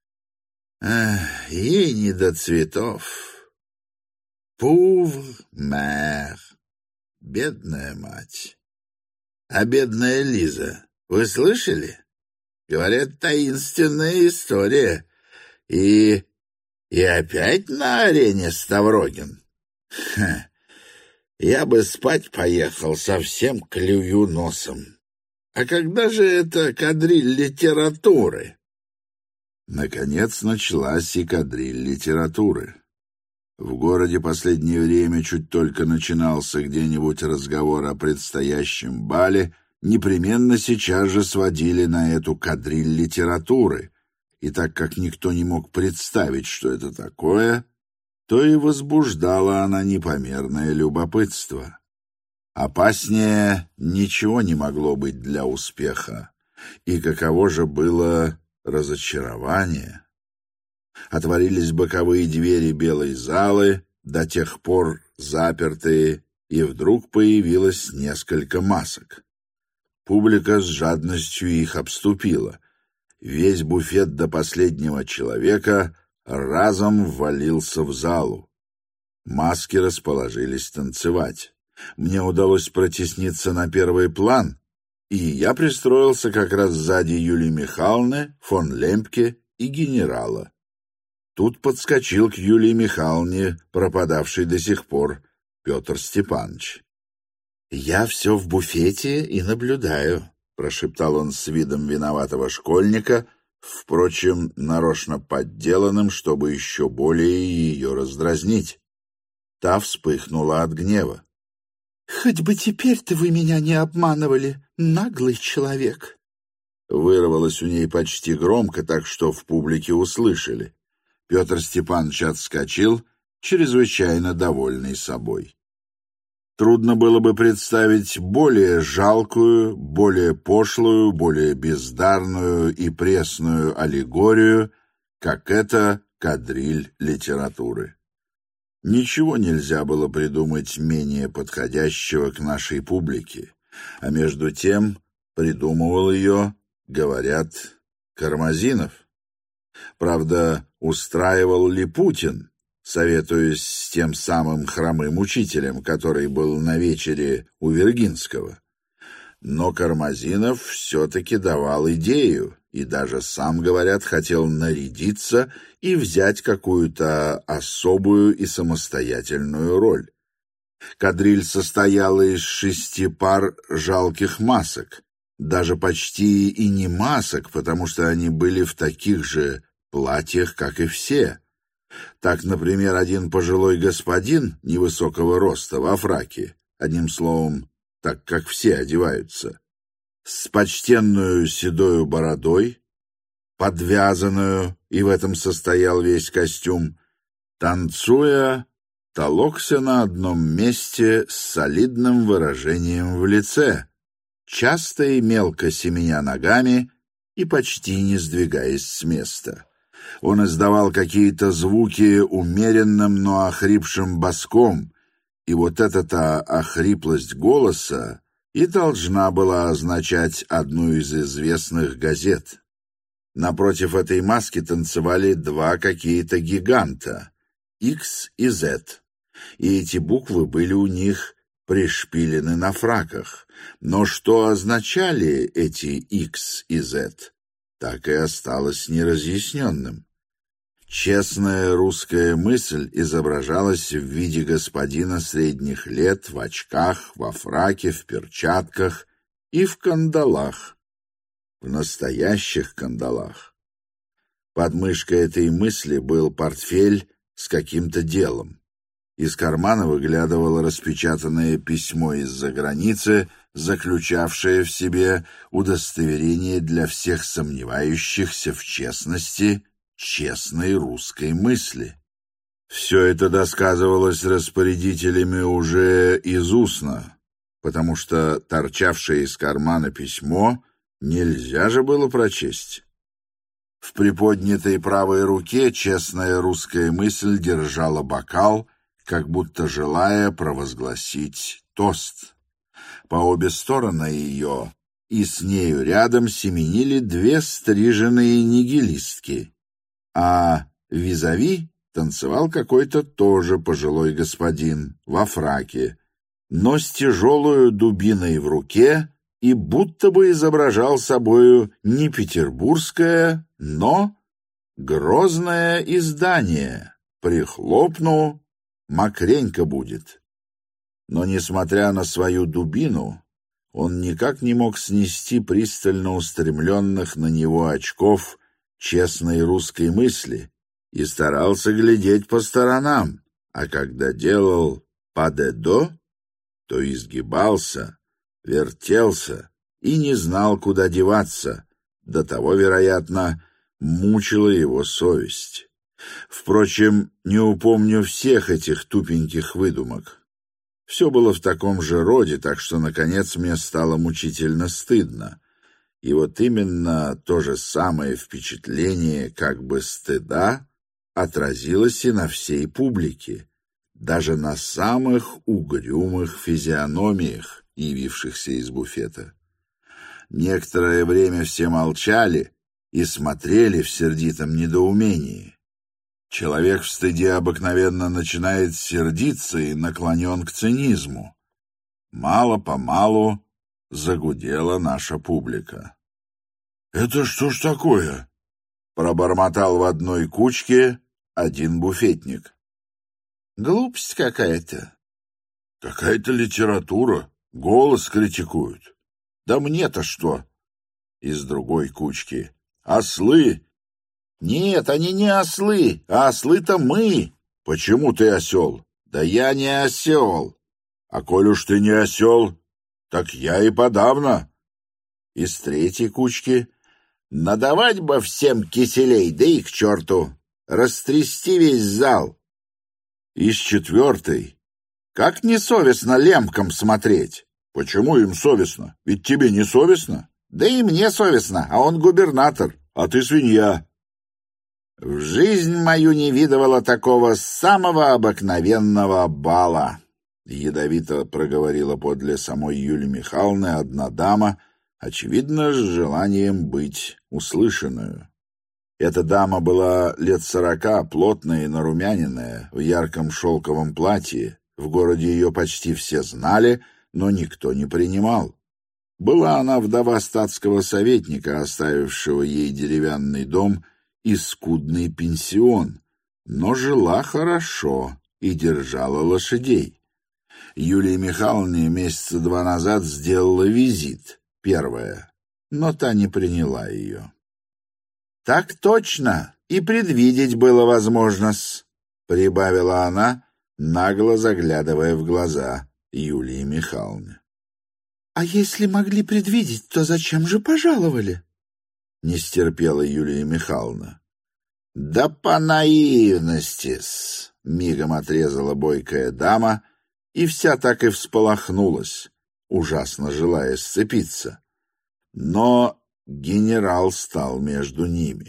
Эх, ей не до цветов. Пувр мэр, бедная мать. А бедная Лиза, вы слышали? Говорят, таинственная история. И... и опять на арене Ставрогин. Ха. Я бы спать поехал, совсем клюю носом. А когда же это кадриль литературы? Наконец началась и кадриль литературы. В городе последнее время чуть только начинался где-нибудь разговор о предстоящем бале, непременно сейчас же сводили на эту кадриль литературы, и так как никто не мог представить, что это такое, то и возбуждала она непомерное любопытство. Опаснее ничего не могло быть для успеха, и каково же было разочарование. Отворились боковые двери белой залы, до тех пор запертые, и вдруг появилось несколько масок. Публика с жадностью их обступила. Весь буфет до последнего человека разом ввалился в залу. Маски расположились танцевать. Мне удалось протесниться на первый план, и я пристроился как раз сзади Юлии Михайловны, фон Лемпке и генерала. Тут подскочил к Юлии Михайловне, пропадавший до сих пор, Петр Степанович. «Я все в буфете и наблюдаю», — прошептал он с видом виноватого школьника, впрочем, нарочно подделанным, чтобы еще более ее раздразнить. Та вспыхнула от гнева. «Хоть бы теперь-то вы меня не обманывали, наглый человек!» Вырвалось у ней почти громко, так что в публике услышали. Петр Степанович отскочил, чрезвычайно довольный собой. Трудно было бы представить более жалкую, более пошлую, более бездарную и пресную аллегорию, как эта кадриль литературы. Ничего нельзя было придумать менее подходящего к нашей публике, а между тем придумывал ее, говорят, Кармазинов. Правда, устраивал Липутин, советуясь с тем самым хромым учителем, который был на вечере у Вергинского. Но Кармазинов все-таки давал идею, и даже сам, говорят, хотел нарядиться и взять какую-то особую и самостоятельную роль. Кадриль состояла из шести пар жалких масок, даже почти и не масок, потому что они были в таких же платьях, как и все. Так, например, один пожилой господин невысокого роста во фраке, одним словом, так как все одеваются, с почтенную седою бородой, подвязанную, и в этом состоял весь костюм, танцуя, толокся на одном месте с солидным выражением в лице, часто и мелко семеня ногами и почти не сдвигаясь с места. Он издавал какие-то звуки умеренным, но охрипшим баском, и вот эта-то охриплость голоса и должна была означать одну из известных газет. Напротив этой маски танцевали два какие-то гиганта — X и Z, и эти буквы были у них пришпилены на фраках. Но что означали эти X и Z, так и осталось неразъясненным. Честная русская мысль изображалась в виде господина средних лет, в очках, во фраке, в перчатках и в кандалах, в настоящих кандалах. Под мышкой этой мысли был портфель с каким-то делом. Из кармана выглядывало распечатанное письмо из-за границы, заключавшее в себе удостоверение для всех сомневающихся в честности честной русской мысли. Все это досказывалось распорядителями уже из устно, потому что торчавшее из кармана письмо нельзя же было прочесть. В приподнятой правой руке честная русская мысль держала бокал, как будто желая провозгласить тост. По обе стороны ее и с нею рядом семенили две стриженные нигилистки, а визави танцевал какой-то тоже пожилой господин во фраке, но с тяжелую дубиной в руке и будто бы изображал собою не петербургское, но грозное издание. Прихлопну, мокренько будет. Но, несмотря на свою дубину, он никак не мог снести пристально устремленных на него очков честной русской мысли и старался глядеть по сторонам, а когда делал «па-де-до», то изгибался, вертелся и не знал, куда деваться, до того, вероятно, мучила его совесть. Впрочем, не упомню всех этих тупеньких выдумок. Все было в таком же роде, так что, наконец, мне стало мучительно стыдно. И вот именно то же самое впечатление как бы стыда отразилось и на всей публике, даже на самых угрюмых физиономиях, явившихся из буфета. Некоторое время все молчали и смотрели в сердитом недоумении. Человек в стыде обыкновенно начинает сердиться и наклонен к цинизму. Мало-помалу загудела наша публика. «Это что ж такое?» — пробормотал в одной кучке один буфетник. «Глупость какая-то». «Какая-то литература. Голос критикуют». «Да мне-то что?» Из другой кучки. «Ослы». «Нет, они не ослы, а ослы-то мы». «Почему ты осел?» «Да я не осел». «А коль уж ты не осел, так я и подавно». Из третьей кучки. «Надавать бы всем киселей, да и к черту! Растрясти весь зал!» Из четвертой. «Как несовестно лемкам смотреть!» «Почему им совестно? Ведь тебе не совестно?» «Да и мне совестно, а он губернатор, а ты свинья». «В жизнь мою не видывала такого самого обыкновенного бала», — ядовито проговорила подле самой Юлии Михайловны одна дама, очевидно, с желанием быть услышанную. Эта дама была лет сорока, плотная и нарумяненная, в ярком шелковом платье. В городе ее почти все знали, но никто не принимал. Была она вдова статского советника, оставившего ей деревянный дом и скудный пенсион, но жила хорошо и держала лошадей. Юлии Михайловне месяца два назад сделала визит, первая, но та не приняла ее. «Так точно, и предвидеть было возможно-с», — прибавила она, нагло заглядывая в глаза Юлии Михайловне. «А если могли предвидеть, то зачем же пожаловали?» — не стерпела Юлия Михайловна. «Да по наивности-с», — мигом отрезала бойкая дама, и вся так и всполохнулась, ужасно желая сцепиться. Но генерал стал между ними.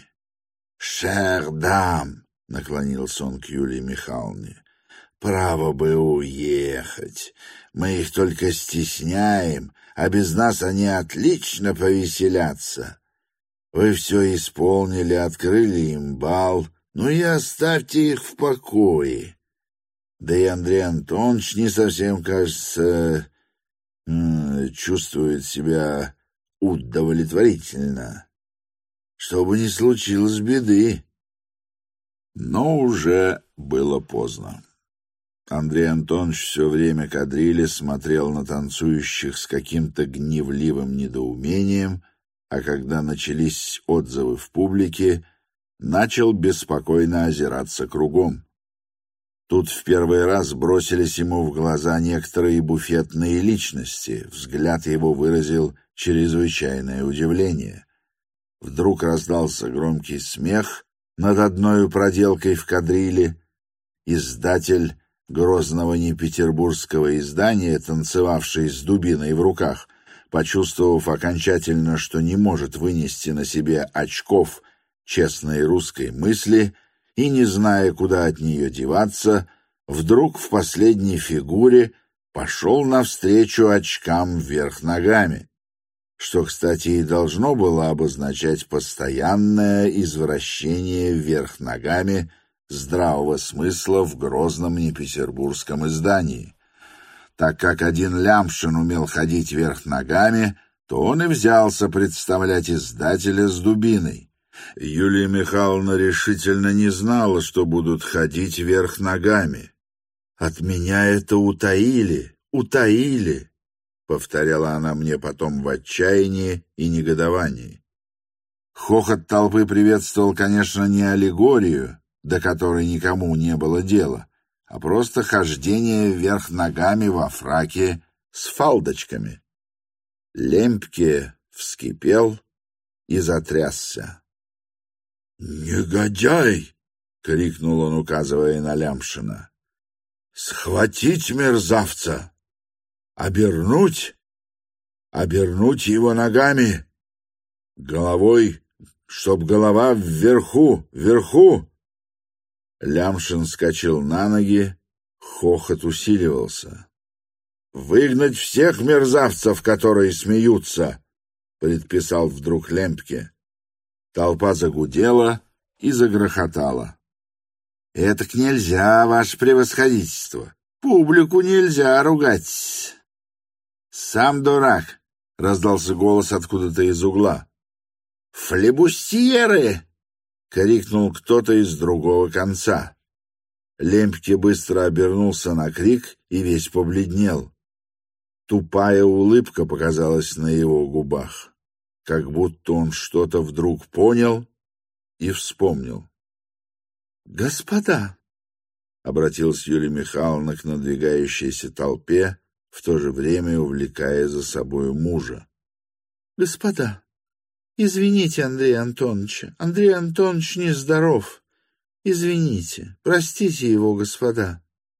«Шер дам», — наклонился он к Юлии Михайловне, — «право бы уехать. Мы их только стесняем, а без нас они отлично повеселятся. Вы все исполнили, открыли им бал, ну и оставьте их в покое. Да и Андрей Антонович не совсем, кажется, чувствует себя удовлетворительно. Чтобы не случилось беды». Но уже было поздно. Андрей Антонович все время кадрили смотрел на танцующих с каким-то гневливым недоумением, а когда начались отзывы в публике, начал беспокойно озираться кругом. Тут в первый раз бросились ему в глаза некоторые буфетные личности. Взгляд его выразил чрезвычайное удивление. Вдруг раздался громкий смех над одной проделкой в кадриле. Издатель грозного непетербургского издания, танцевавший с дубиной в руках, почувствовав окончательно, что не может вынести на себе очков честной русской мысли и, не зная, куда от нее деваться, вдруг в последней фигуре пошел навстречу очкам вверх ногами, что, кстати, и должно было обозначать постоянное извращение вверх ногами здравого смысла в грозном непетербургском издании. Так как один Лямшин умел ходить вверх ногами, то он и взялся представлять издателя с дубиной. Юлия Михайловна решительно не знала, что будут ходить вверх ногами. «От меня это утаили, утаили», — повторяла она мне потом в отчаянии и негодовании. Хохот толпы приветствовал, конечно, не аллегорию, до которой никому не было дела, а просто хождение вверх ногами во фраке с фалдочками. Лемпке вскипел и затрясся. «Негодяй!» — крикнул он, указывая на Лямшина. «Схватить мерзавца! Обернуть! Обернуть его ногами! Головой, чтоб голова вверху, вверху!» Лямшин вскочил на ноги, хохот усиливался. «Выгнать всех мерзавцев, которые смеются!» — предписал вдруг Лемпке. Толпа загудела и загрохотала. «Этак нельзя, ваше превосходительство! Публику нельзя ругать!» «Сам дурак!» — раздался голос откуда-то из угла. «Флебустьеры!» — крикнул кто-то из другого конца. Лемпке быстро обернулся на крик и весь побледнел. Тупая улыбка показалась на его губах, как будто он что-то вдруг понял и вспомнил. «Господа!» — обратилась Юлия Михайловна к надвигающейся толпе, в то же время увлекая за собою мужа. «Господа, извините Андрея Антоновича. Андрей Антонович нездоров. Извините, простите его, господа».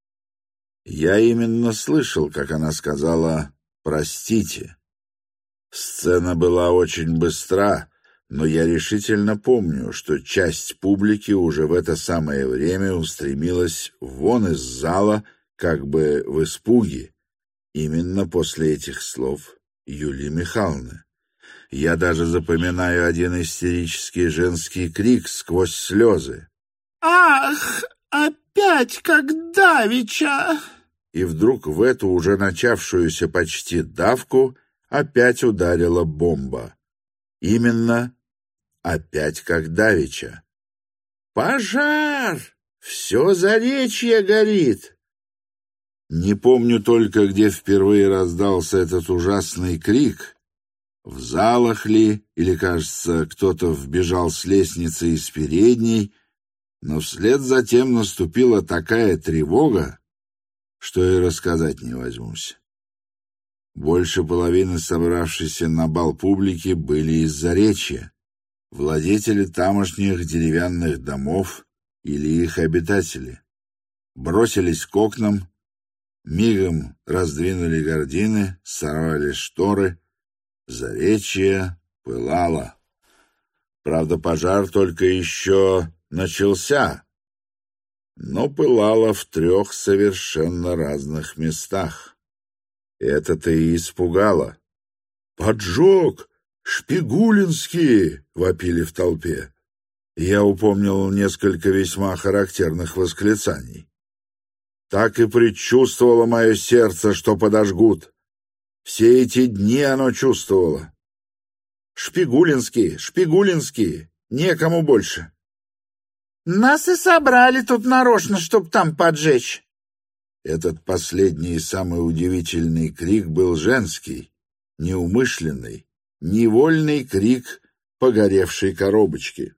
Я именно слышал, как она сказала «простите». Сцена была очень быстра, но я решительно помню, что часть публики уже в это самое время устремилась вон из зала, как бы в испуге, именно после этих слов Юлии Михайловны. Я даже запоминаю один истерический женский крик сквозь слезы. «Ах, опять как давеча!» И вдруг в эту уже начавшуюся почти давку опять ударила бомба. Именно опять как давеча. «Пожар! Все заречье горит!» Не помню только, где впервые раздался этот ужасный крик. В залах ли, или, кажется, кто-то вбежал с лестницы из передней, но вслед за тем наступила такая тревога, что и рассказать не возьмусь. Больше половины собравшейся на бал публики были из Заречья, владетели тамошних деревянных домов или их обитатели. Бросились к окнам, мигом раздвинули гардины, сорвали шторы. Заречье пылало. Правда, пожар только еще начался, но пылало в трех совершенно разных местах. Это-то и испугало. «Поджог! Шпигулинские!» — вопили в толпе. Я упомнил несколько весьма характерных восклицаний. Так и предчувствовало мое сердце, что подожгут. Все эти дни оно чувствовало. «Шпигулинские! Шпигулинские! Некому больше!» «Нас и собрали тут нарочно, чтоб там поджечь». Этот последний и самый удивительный крик был женский, неумышленный, невольный крик погоревшей коробочки.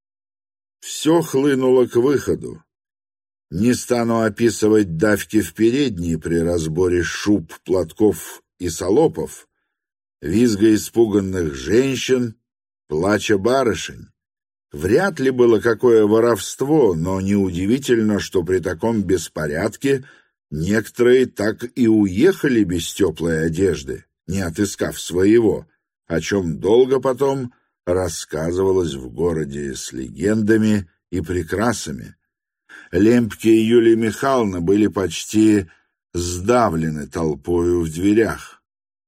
Все хлынуло к выходу. Не стану описывать давки в передней при разборе шуб, платков и салопов, визга испуганных женщин, плача барышень. Вряд ли было какое воровство, но неудивительно, что при таком беспорядке некоторые так и уехали без теплой одежды, не отыскав своего, о чем долго потом рассказывалось в городе с легендами и прикрасами. Лемпки и Юлия Михайловна были почти сдавлены толпою в дверях.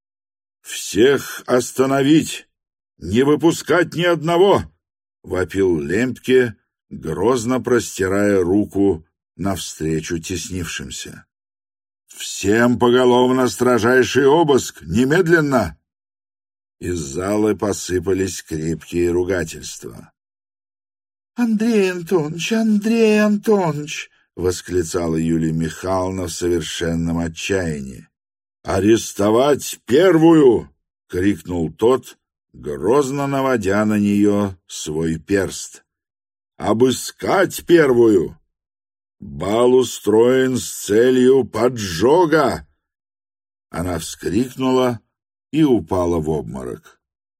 «Всех остановить! Не выпускать ни одного!» — вопил Лемпке, грозно простирая руку навстречу теснившимся. «Всем поголовно строжайший обыск! Немедленно!» Из залы посыпались крепкие ругательства. «Андрей Антонович, Андрей Антонович!» — восклицала Юлия Михайловна в совершенном отчаянии. «Арестовать первую!» — крикнул тот, грозно наводя на нее свой перст. «Обыскать первую! Бал устроен с целью поджога!» Она вскрикнула и упала в обморок.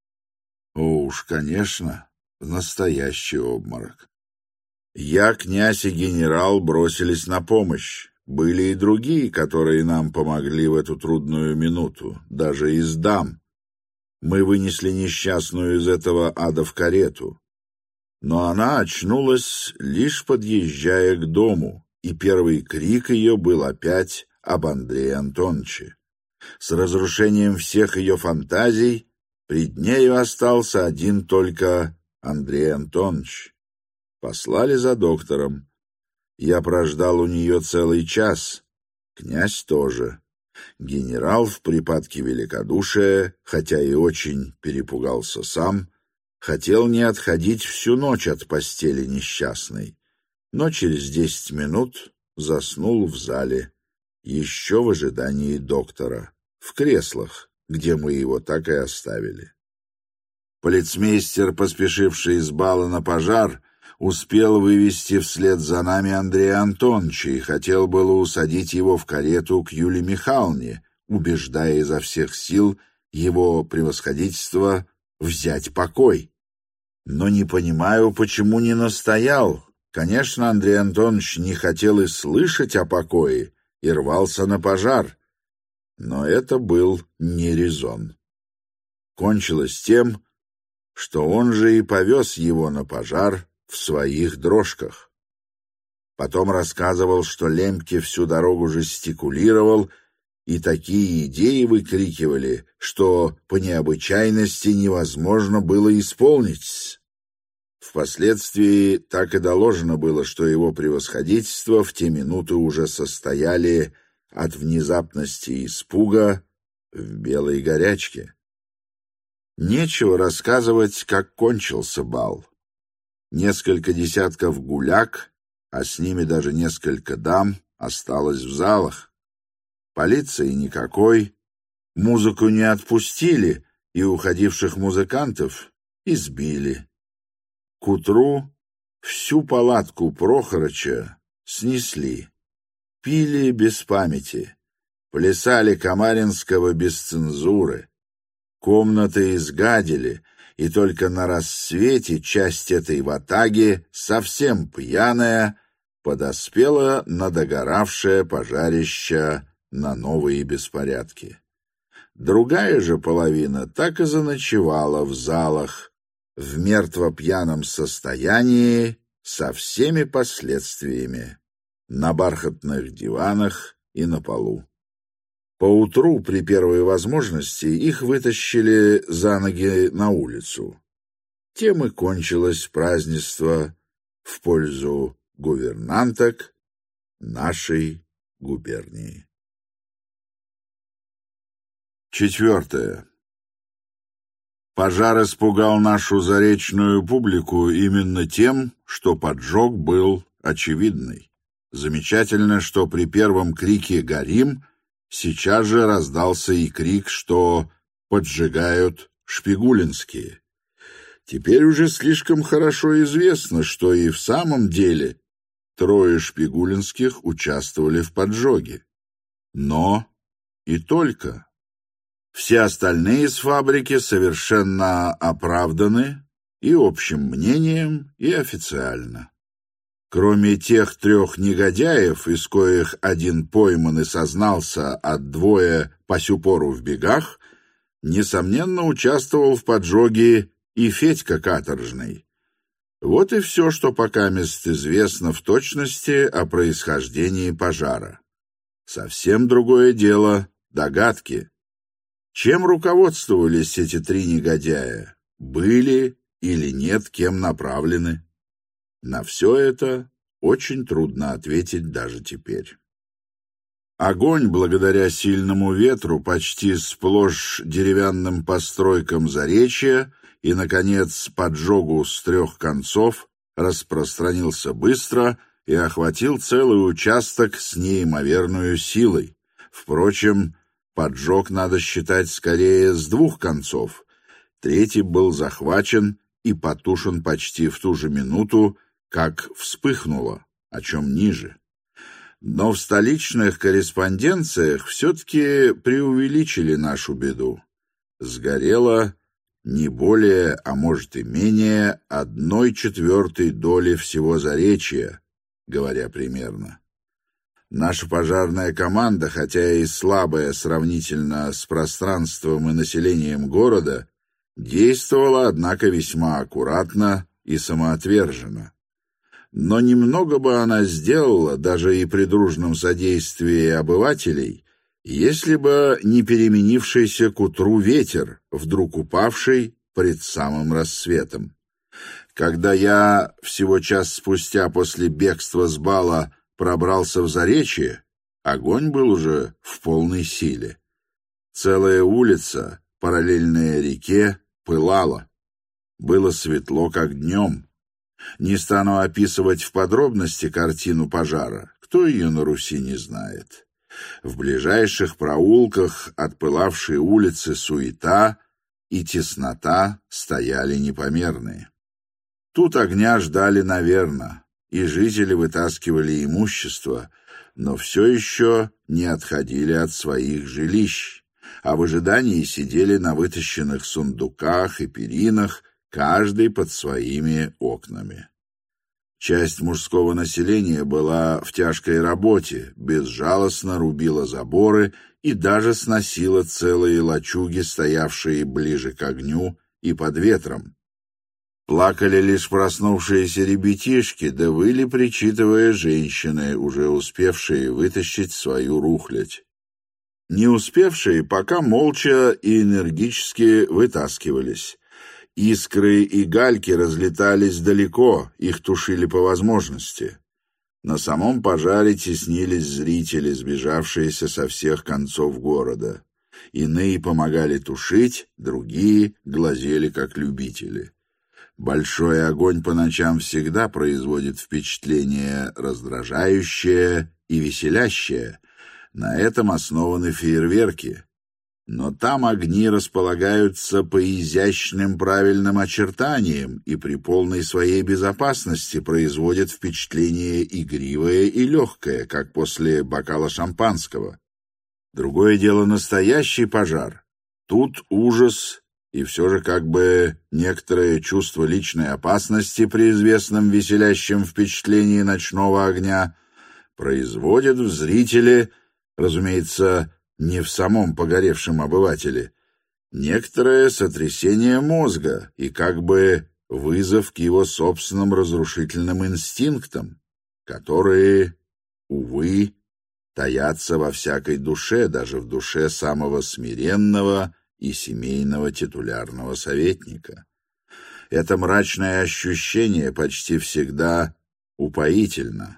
О, уж, конечно, настоящий обморок. Я, князь и генерал бросились на помощь. Были и другие, которые нам помогли в эту трудную минуту, даже из дам. Мы вынесли несчастную из этого ада в карету. Но она очнулась, лишь подъезжая к дому, и первый крик ее был опять об Андрее Антоновиче. С разрушением всех ее фантазий пред нею остался один только Андрей Антонович. Послали за доктором. Я прождал у нее целый час. Князь тоже. Генерал в припадке великодушия, хотя и очень перепугался сам, хотел не отходить всю ночь от постели несчастной, но через десять минут заснул в зале, еще в ожидании доктора, в креслах, где мы его так и оставили. Полицмейстер, поспешивший из бала на пожар, успел вывести вслед за нами Андрея Антоновича и хотел было усадить его в карету к Юлии Михайловне, убеждая изо всех сил его превосходительство взять покой. Но не понимаю, почему не настоял. Конечно, Андрей Антонович не хотел и слышать о покое и рвался на пожар. Но это был не резон. Кончилось тем, что он же и повез его на пожар в своих дрожках. Потом рассказывал, что Лемпке всю дорогу жестикулировал, и такие идеи выкрикивали, что по необычайности невозможно было исполнить. Впоследствии так и доложено было, что его превосходительство в те минуты уже состояли от внезапности и испуга в белой горячке. Нечего рассказывать, как кончился бал. Несколько десятков гуляк, а с ними даже несколько дам, осталось в залах. Полиции никакой, музыку не отпустили, и уходивших музыкантов избили. К утру всю палатку Прохорыча снесли, пили без памяти, плясали Камаринского без цензуры, комнаты изгадили, и только на рассвете часть этой ватаги, совсем пьяная, подоспела на догоравшее пожарище на новые беспорядки. Другая же половина так и заночевала в залах, в мертво-пьяном состоянии, со всеми последствиями, на бархатных диванах и на полу. Поутру, при первой возможности, их вытащили за ноги на улицу. Тем и кончилось празднество в пользу гувернанток нашей губернии. Четвертое. Пожар испугал нашу заречную публику именно тем, что поджог был очевидный. Замечательно, что при первом крике «Горим» сейчас же раздался и крик, что «Поджигают шпигулинские». Теперь уже слишком хорошо известно, что и в самом деле трое шпигулинских участвовали в поджоге. Но и только. Все остальные с фабрики совершенно оправданы и общим мнением, и официально. Кроме тех трех негодяев, из коих один пойман и сознался, а двое по сю пору в бегах, несомненно, участвовал в поджоге и Федька Каторжный. Вот и все, что покамест известно в точности о происхождении пожара. Совсем другое дело — догадки. Чем руководствовались эти три негодяя? Были или нет кем направлены? На все это очень трудно ответить даже теперь. Огонь, благодаря сильному ветру, почти сплошь деревянным постройкам заречья и, наконец, поджогу с трех концов, распространился быстро и охватил целый участок с неимоверной силой. Впрочем, поджог надо считать скорее с двух концов. Третий был захвачен и потушен почти в ту же минуту, как вспыхнуло, о чем ниже. Но в столичных корреспонденциях все-таки преувеличили нашу беду. Сгорело не более, а может и менее, одной четвертой доли всего заречья, говоря примерно. Наша пожарная команда, хотя и слабая сравнительно с пространством и населением города, действовала, однако, весьма аккуратно и самоотверженно. Но немного бы она сделала, даже и при дружном содействии обывателей, если бы не переменившийся к утру ветер, вдруг упавший пред самым рассветом. Когда я всего час спустя после бегства с бала пробрался в заречье, огонь был уже в полной силе. Целая улица, параллельная реке, пылала. Было светло, как днем. Не стану описывать в подробности картину пожара, кто ее на Руси не знает. В ближайших проулках от пылавшей улицы суета и теснота стояли непомерные. Тут огня ждали, наверно, и жители вытаскивали имущество, но все еще не отходили от своих жилищ, а в ожидании сидели на вытащенных сундуках и перинах, каждый под своими окнами. Часть мужского населения была в тяжкой работе, безжалостно рубила заборы и даже сносила целые лачуги, стоявшие ближе к огню и под ветром. Плакали лишь проснувшиеся ребятишки, да выли, причитывая, женщины, уже успевшие вытащить свою рухлядь. Не успевшие пока молча и энергически вытаскивались. Искры и гальки разлетались далеко, их тушили по возможности. На самом пожаре теснились зрители, сбежавшиеся со всех концов города. Иные помогали тушить, другие глазели как любители. Большой огонь по ночам всегда производит впечатление раздражающее и веселящее. На этом основаны фейерверки. Но там огни располагаются по изящным правильным очертаниям и при полной своей безопасности производят впечатление игривое и легкое, как после бокала шампанского. Другое дело настоящий пожар. Тут ужас и все же как бы некоторое чувство личной опасности при известном веселящем впечатлении ночного огня производят в зрителе, разумеется, не в самом погоревшем обывателе, некоторое сотрясение мозга и как бы вызов к его собственным разрушительным инстинктам, которые, увы, таятся во всякой душе, даже в душе самого смиренного и семейного титулярного советника. Это мрачное ощущение почти всегда упоительно.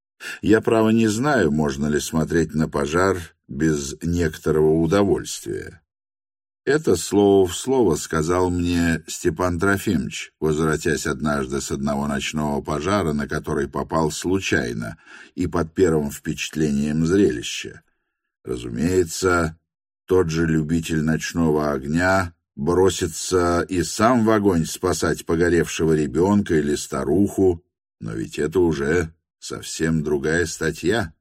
Я, право, не знаю, можно ли смотреть на пожар без некоторого удовольствия. Это слово в слово сказал мне Степан Трофимович, возвратясь однажды с одного ночного пожара, на который попал случайно и под первым впечатлением зрелища. Разумеется, тот же любитель ночного огня бросится и сам в огонь спасать погоревшего ребенка или старуху, но ведь это уже совсем другая статья.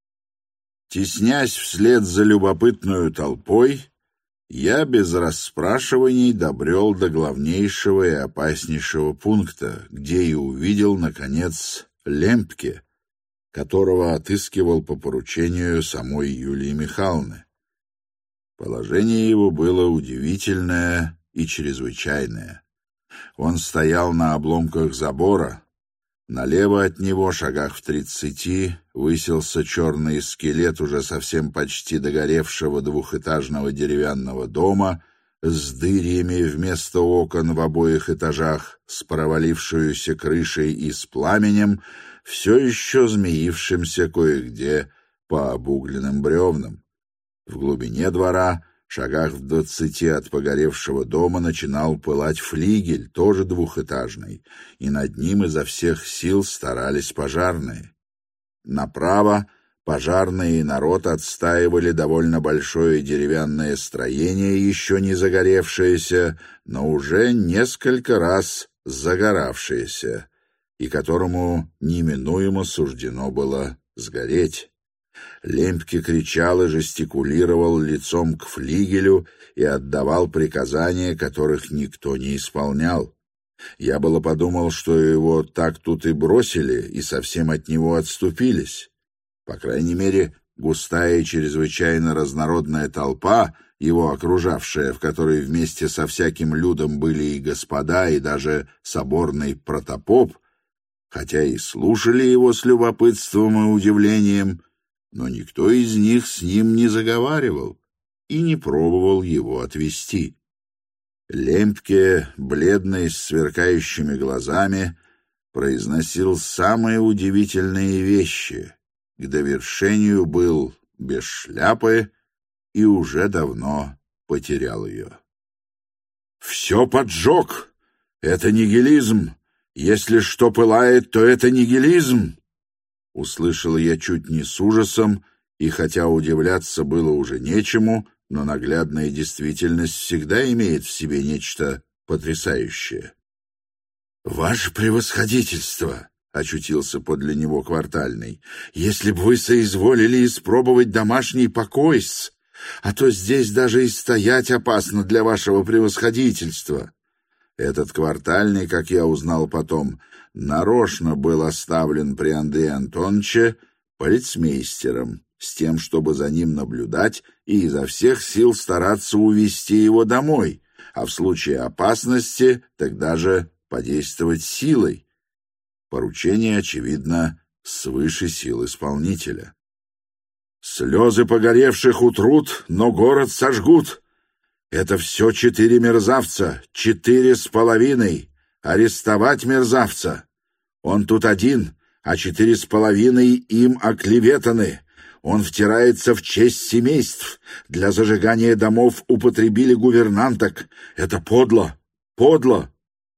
Теснясь вслед за любопытную толпой, я без расспрашиваний добрел до главнейшего и опаснейшего пункта, где и увидел, наконец, Лемпке, которого отыскивал по поручению самой Юлии Михайловны. Положение его было удивительное и чрезвычайное. Он стоял на обломках забора. Налево от него, шагах в тридцати, высился черный скелет уже совсем почти догоревшего двухэтажного деревянного дома с дырями вместо окон в обоих этажах, с провалившуюся крышей и с пламенем, все еще змеившимся кое-где по обугленным бревнам. В глубине двора, шагах в двадцати от погоревшего дома, начинал пылать флигель, тоже двухэтажный, и над ним изо всех сил старались пожарные. Направо пожарные и народ отстаивали довольно большое деревянное строение, еще не загоревшееся, но уже несколько раз загоравшееся, и которому неминуемо суждено было сгореть. Лемпке кричал и жестикулировал лицом к флигелю и отдавал приказания, которых никто не исполнял. Я было подумал, что его так тут и бросили, и совсем от него отступились. По крайней мере, густая и чрезвычайно разнородная толпа, его окружавшая, в которой вместе со всяким людом были и господа, и даже соборный протопоп, хотя и слушали его с любопытством и удивлением, но никто из них с ним не заговаривал и не пробовал его отвести. Лемпке, бледный, с сверкающими глазами, произносил самые удивительные вещи. К довершению был без шляпы и уже давно потерял ее. «Все поджег! Это нигилизм! Если что пылает, то это нигилизм!» Услышал я чуть не с ужасом, и хотя удивляться было уже нечему, но наглядная действительность всегда имеет в себе нечто потрясающее. «Ваше превосходительство!» — очутился подле него квартальный. «Если бы вы соизволили испробовать домашний покой-с, а то здесь даже и стоять опасно для вашего превосходительства». Этот квартальный, как я узнал потом, нарочно был оставлен при Андрее Антоновиче полицмейстером, с тем, чтобы за ним наблюдать и изо всех сил стараться увести его домой, а в случае опасности тогда же подействовать силой. Поручение, очевидно, свыше сил исполнителя. «Слезы погоревших утрут, но город сожгут. Это все четыре мерзавца, четыре с половиной. Арестовать мерзавца. Он тут один, а четыре с половиной им оклеветаны. Он втирается в честь семейств. Для зажигания домов употребили гувернанток. Это подло, подло.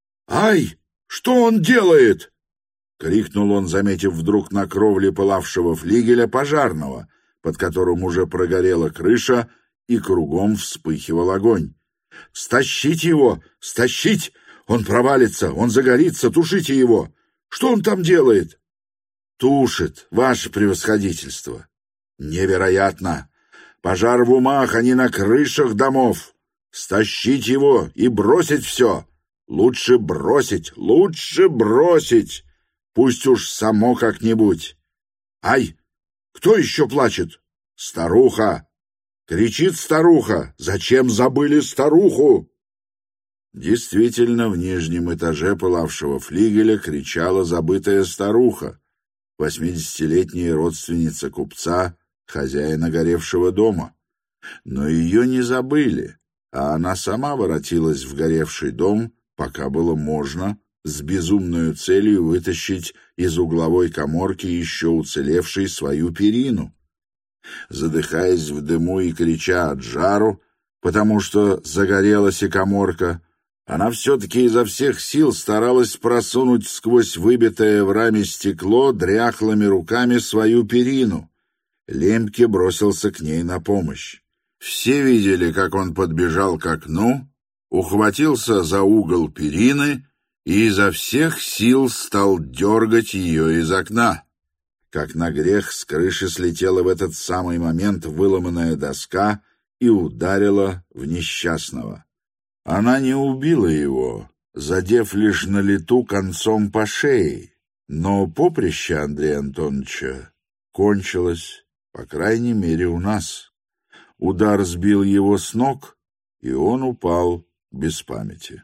Ай, что он делает?» — крикнул он, заметив вдруг на кровле пылавшего флигеля пожарного, под которым уже прогорела крыша, и кругом вспыхивал огонь. «Стащить его! Стащить! Он провалится! Он загорится! Тушите его! Что он там делает?» «Тушит, ваше превосходительство!» «Невероятно! Пожар в умах, а не на крышах домов! Стащить его и бросить все! Лучше бросить! Лучше бросить! Пусть уж само как-нибудь! Ай! Кто еще плачет? Старуха! Кричит старуха! Зачем забыли старуху?» Действительно, в нижнем этаже пылавшего флигеля кричала забытая старуха, восьмидесятилетняя родственница купца, хозяина горевшего дома. Но ее не забыли, а она сама воротилась в горевший дом, пока было можно, с безумной целью вытащить из угловой каморки еще уцелевшей свою перину. Задыхаясь в дыму и крича от жару, потому что загорелась и каморка, она все-таки изо всех сил старалась просунуть сквозь выбитое в раме стекло дряхлыми руками свою перину. Лемпке бросился к ней на помощь. Все видели, как он подбежал к окну, ухватился за угол перины и изо всех сил стал дергать ее из окна. Как на грех, с крыши слетела в этот самый момент выломанная доска и ударила в несчастного. Она не убила его, задев лишь на лету концом по шее, но поприще Андрея Антоновича кончилось, по крайней мере, у нас. Удар сбил его с ног, и он упал без памяти.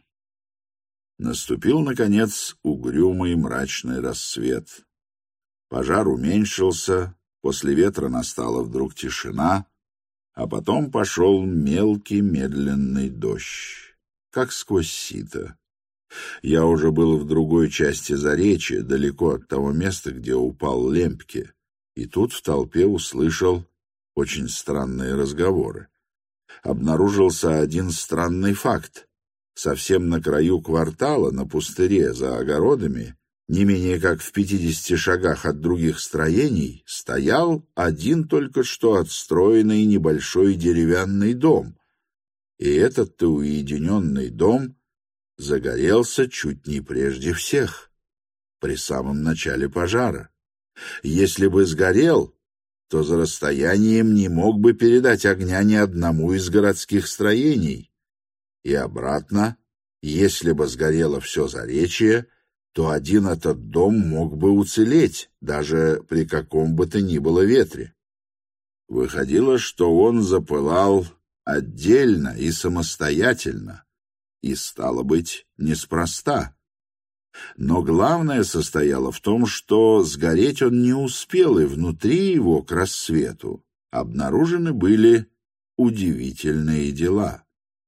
Наступил, наконец, угрюмый мрачный рассвет. Пожар уменьшился, после ветра настала вдруг тишина, а потом пошел мелкий медленный дождь, как сквозь сито. Я уже был в другой части Заречья, далеко от того места, где упал Лемпке, и тут в толпе услышал очень странные разговоры. Обнаружился один странный факт. Совсем на краю квартала, на пустыре, за огородами, не менее как в пятидесяти шагах от других строений, стоял один только что отстроенный небольшой деревянный дом. И этот-то уединенный дом загорелся чуть не прежде всех, при самом начале пожара. Если бы сгорел, то за расстоянием не мог бы передать огня ни одному из городских строений. И обратно, если бы сгорело все Заречье, то один этот дом мог бы уцелеть, даже при каком бы то ни было ветре. Выходило, что он запылал отдельно и самостоятельно, и, стало быть, неспроста. Но главное состояло в том, что сгореть он не успел, и внутри его к рассвету обнаружены были удивительные дела.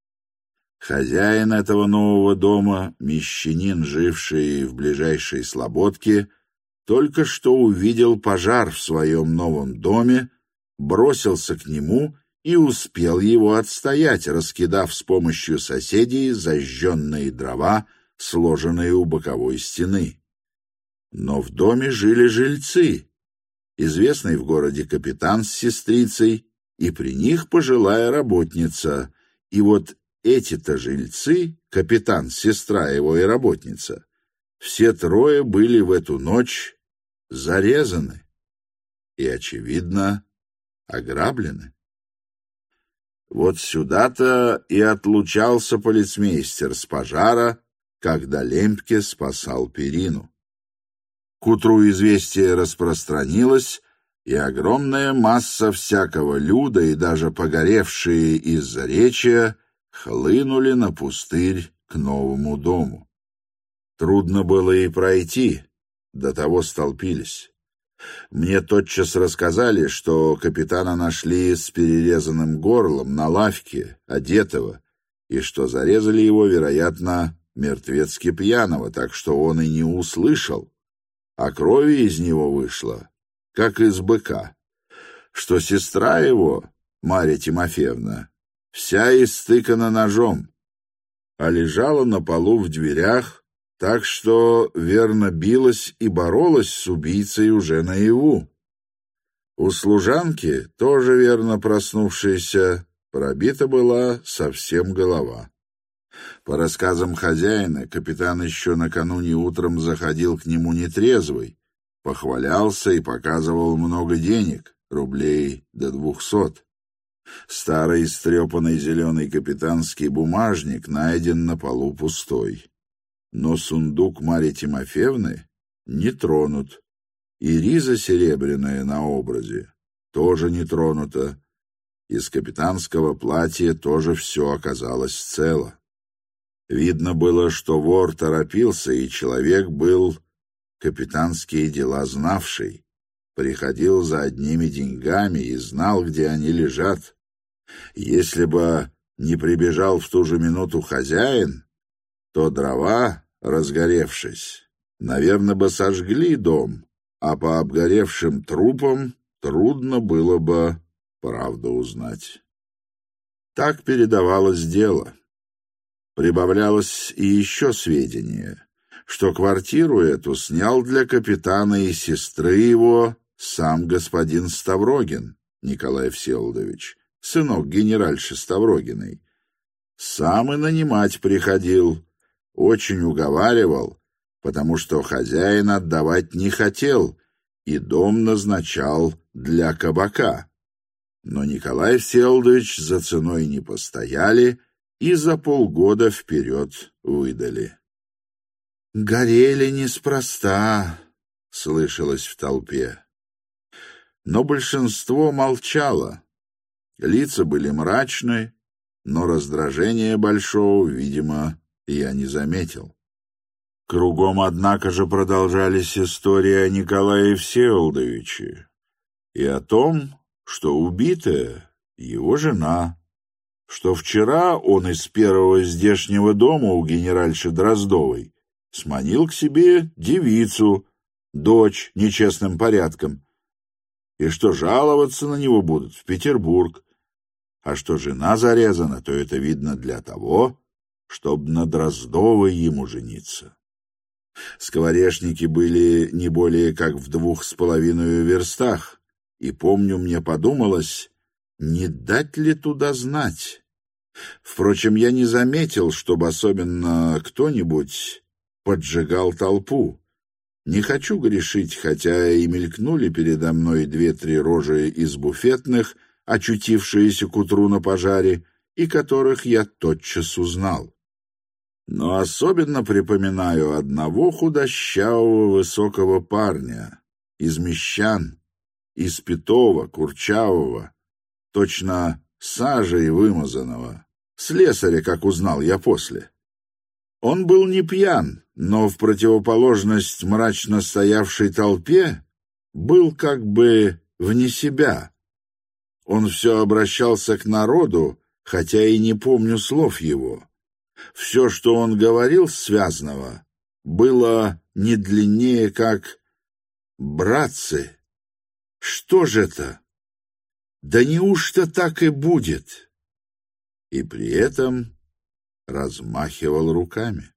Хозяин этого нового дома, мещанин, живший в ближайшей слободке, только что увидел пожар в своем новом доме, бросился к нему и успел его отстоять, раскидав с помощью соседей зажженные дрова, сложенные у боковой стены. Но в доме жили жильцы, известный в городе капитан с сестрицей, и при них пожилая работница, и вот эти-то жильцы, капитан, сестра его и работница, все трое были в эту ночь зарезаны и, очевидно, ограблены. Вот сюда-то и отлучался полицмейстер с пожара, когда Лемпке спасал перину. К утру известие распространилось, и огромная масса всякого люда и даже погоревшие из Заречья хлынули на пустырь к новому дому. Трудно было и пройти, до того столпились. Мне тотчас рассказали, что капитана нашли с перерезанным горлом на лавке, одетого, и что зарезали его, вероятно, мертвецки пьяного, так что он и не услышал, а крови из него вышло, как из быка, что сестра его, Марья Тимофеевна, вся истыкана ножом, а лежала на полу в дверях, так что верно билась и боролась с убийцей уже наяву. У служанки, тоже верно проснувшейся, пробита была совсем голова. По рассказам хозяина, капитан еще накануне утром заходил к нему нетрезвый, похвалялся и показывал много денег, рублей до двухсот. Старый истрепанный зеленый капитанский бумажник найден на полу пустой. Но сундук Марьи Тимофеевны не тронут, и риза серебряная на образе тоже не тронута. Из капитанского платья тоже все оказалось цело. Видно было, что вор торопился, и человек был капитанские дела знавший, приходил за одними деньгами и знал, где они лежат. Если бы не прибежал в ту же минуту хозяин, то дрова, разгоревшись, наверное, бы сожгли дом, а по обгоревшим трупам трудно было бы правду узнать. Так передавалось дело. Прибавлялось и еще сведения, что квартиру эту снял для капитана и сестры его сам господин Ставрогин, Николай Всеволодович, сынок генеральши Ставрогиной. Сам и нанимать приходил, очень уговаривал, потому что хозяин отдавать не хотел и дом назначал для кабака. Но Николай Всеволодович за ценой не постояли и за полгода вперед выдали. «Горели неспроста», — слышалось в толпе. Но большинство молчало. Лица были мрачны, но раздражения большого, видимо, я не заметил. Кругом, однако же, продолжались истории о Николае Всеволодовиче и о том, что убитая его жена, что вчера он из первого здешнего дома у генеральши Дроздовой сманил к себе девицу, дочь нечестным порядком, и что жаловаться на него будут в Петербург, а что жена зарезана, то это видно для того, чтобы на Дроздовой ему жениться. Скворечники были не более как в двух с половиной верстах, и, помню, мне подумалось, не дать ли туда знать. Впрочем, я не заметил, чтобы особенно кто-нибудь поджигал толпу. Не хочу грешить, хотя и мелькнули передо мной две-три рожи из буфетных, очутившиеся к утру на пожаре, и которых я тотчас узнал. Но особенно припоминаю одного худощавого высокого парня из мещан, из Петова, курчавого, точно сажей вымазанного, слесаря, как узнал я после. Он был не пьян, но в противоположность мрачно стоявшей толпе был как бы вне себя. Он все обращался к народу, хотя и не помню слов его. Все, что он говорил связного, было не длиннее, как «братцы». Что же это? Да неужто так и будет? И при этом размахивал руками.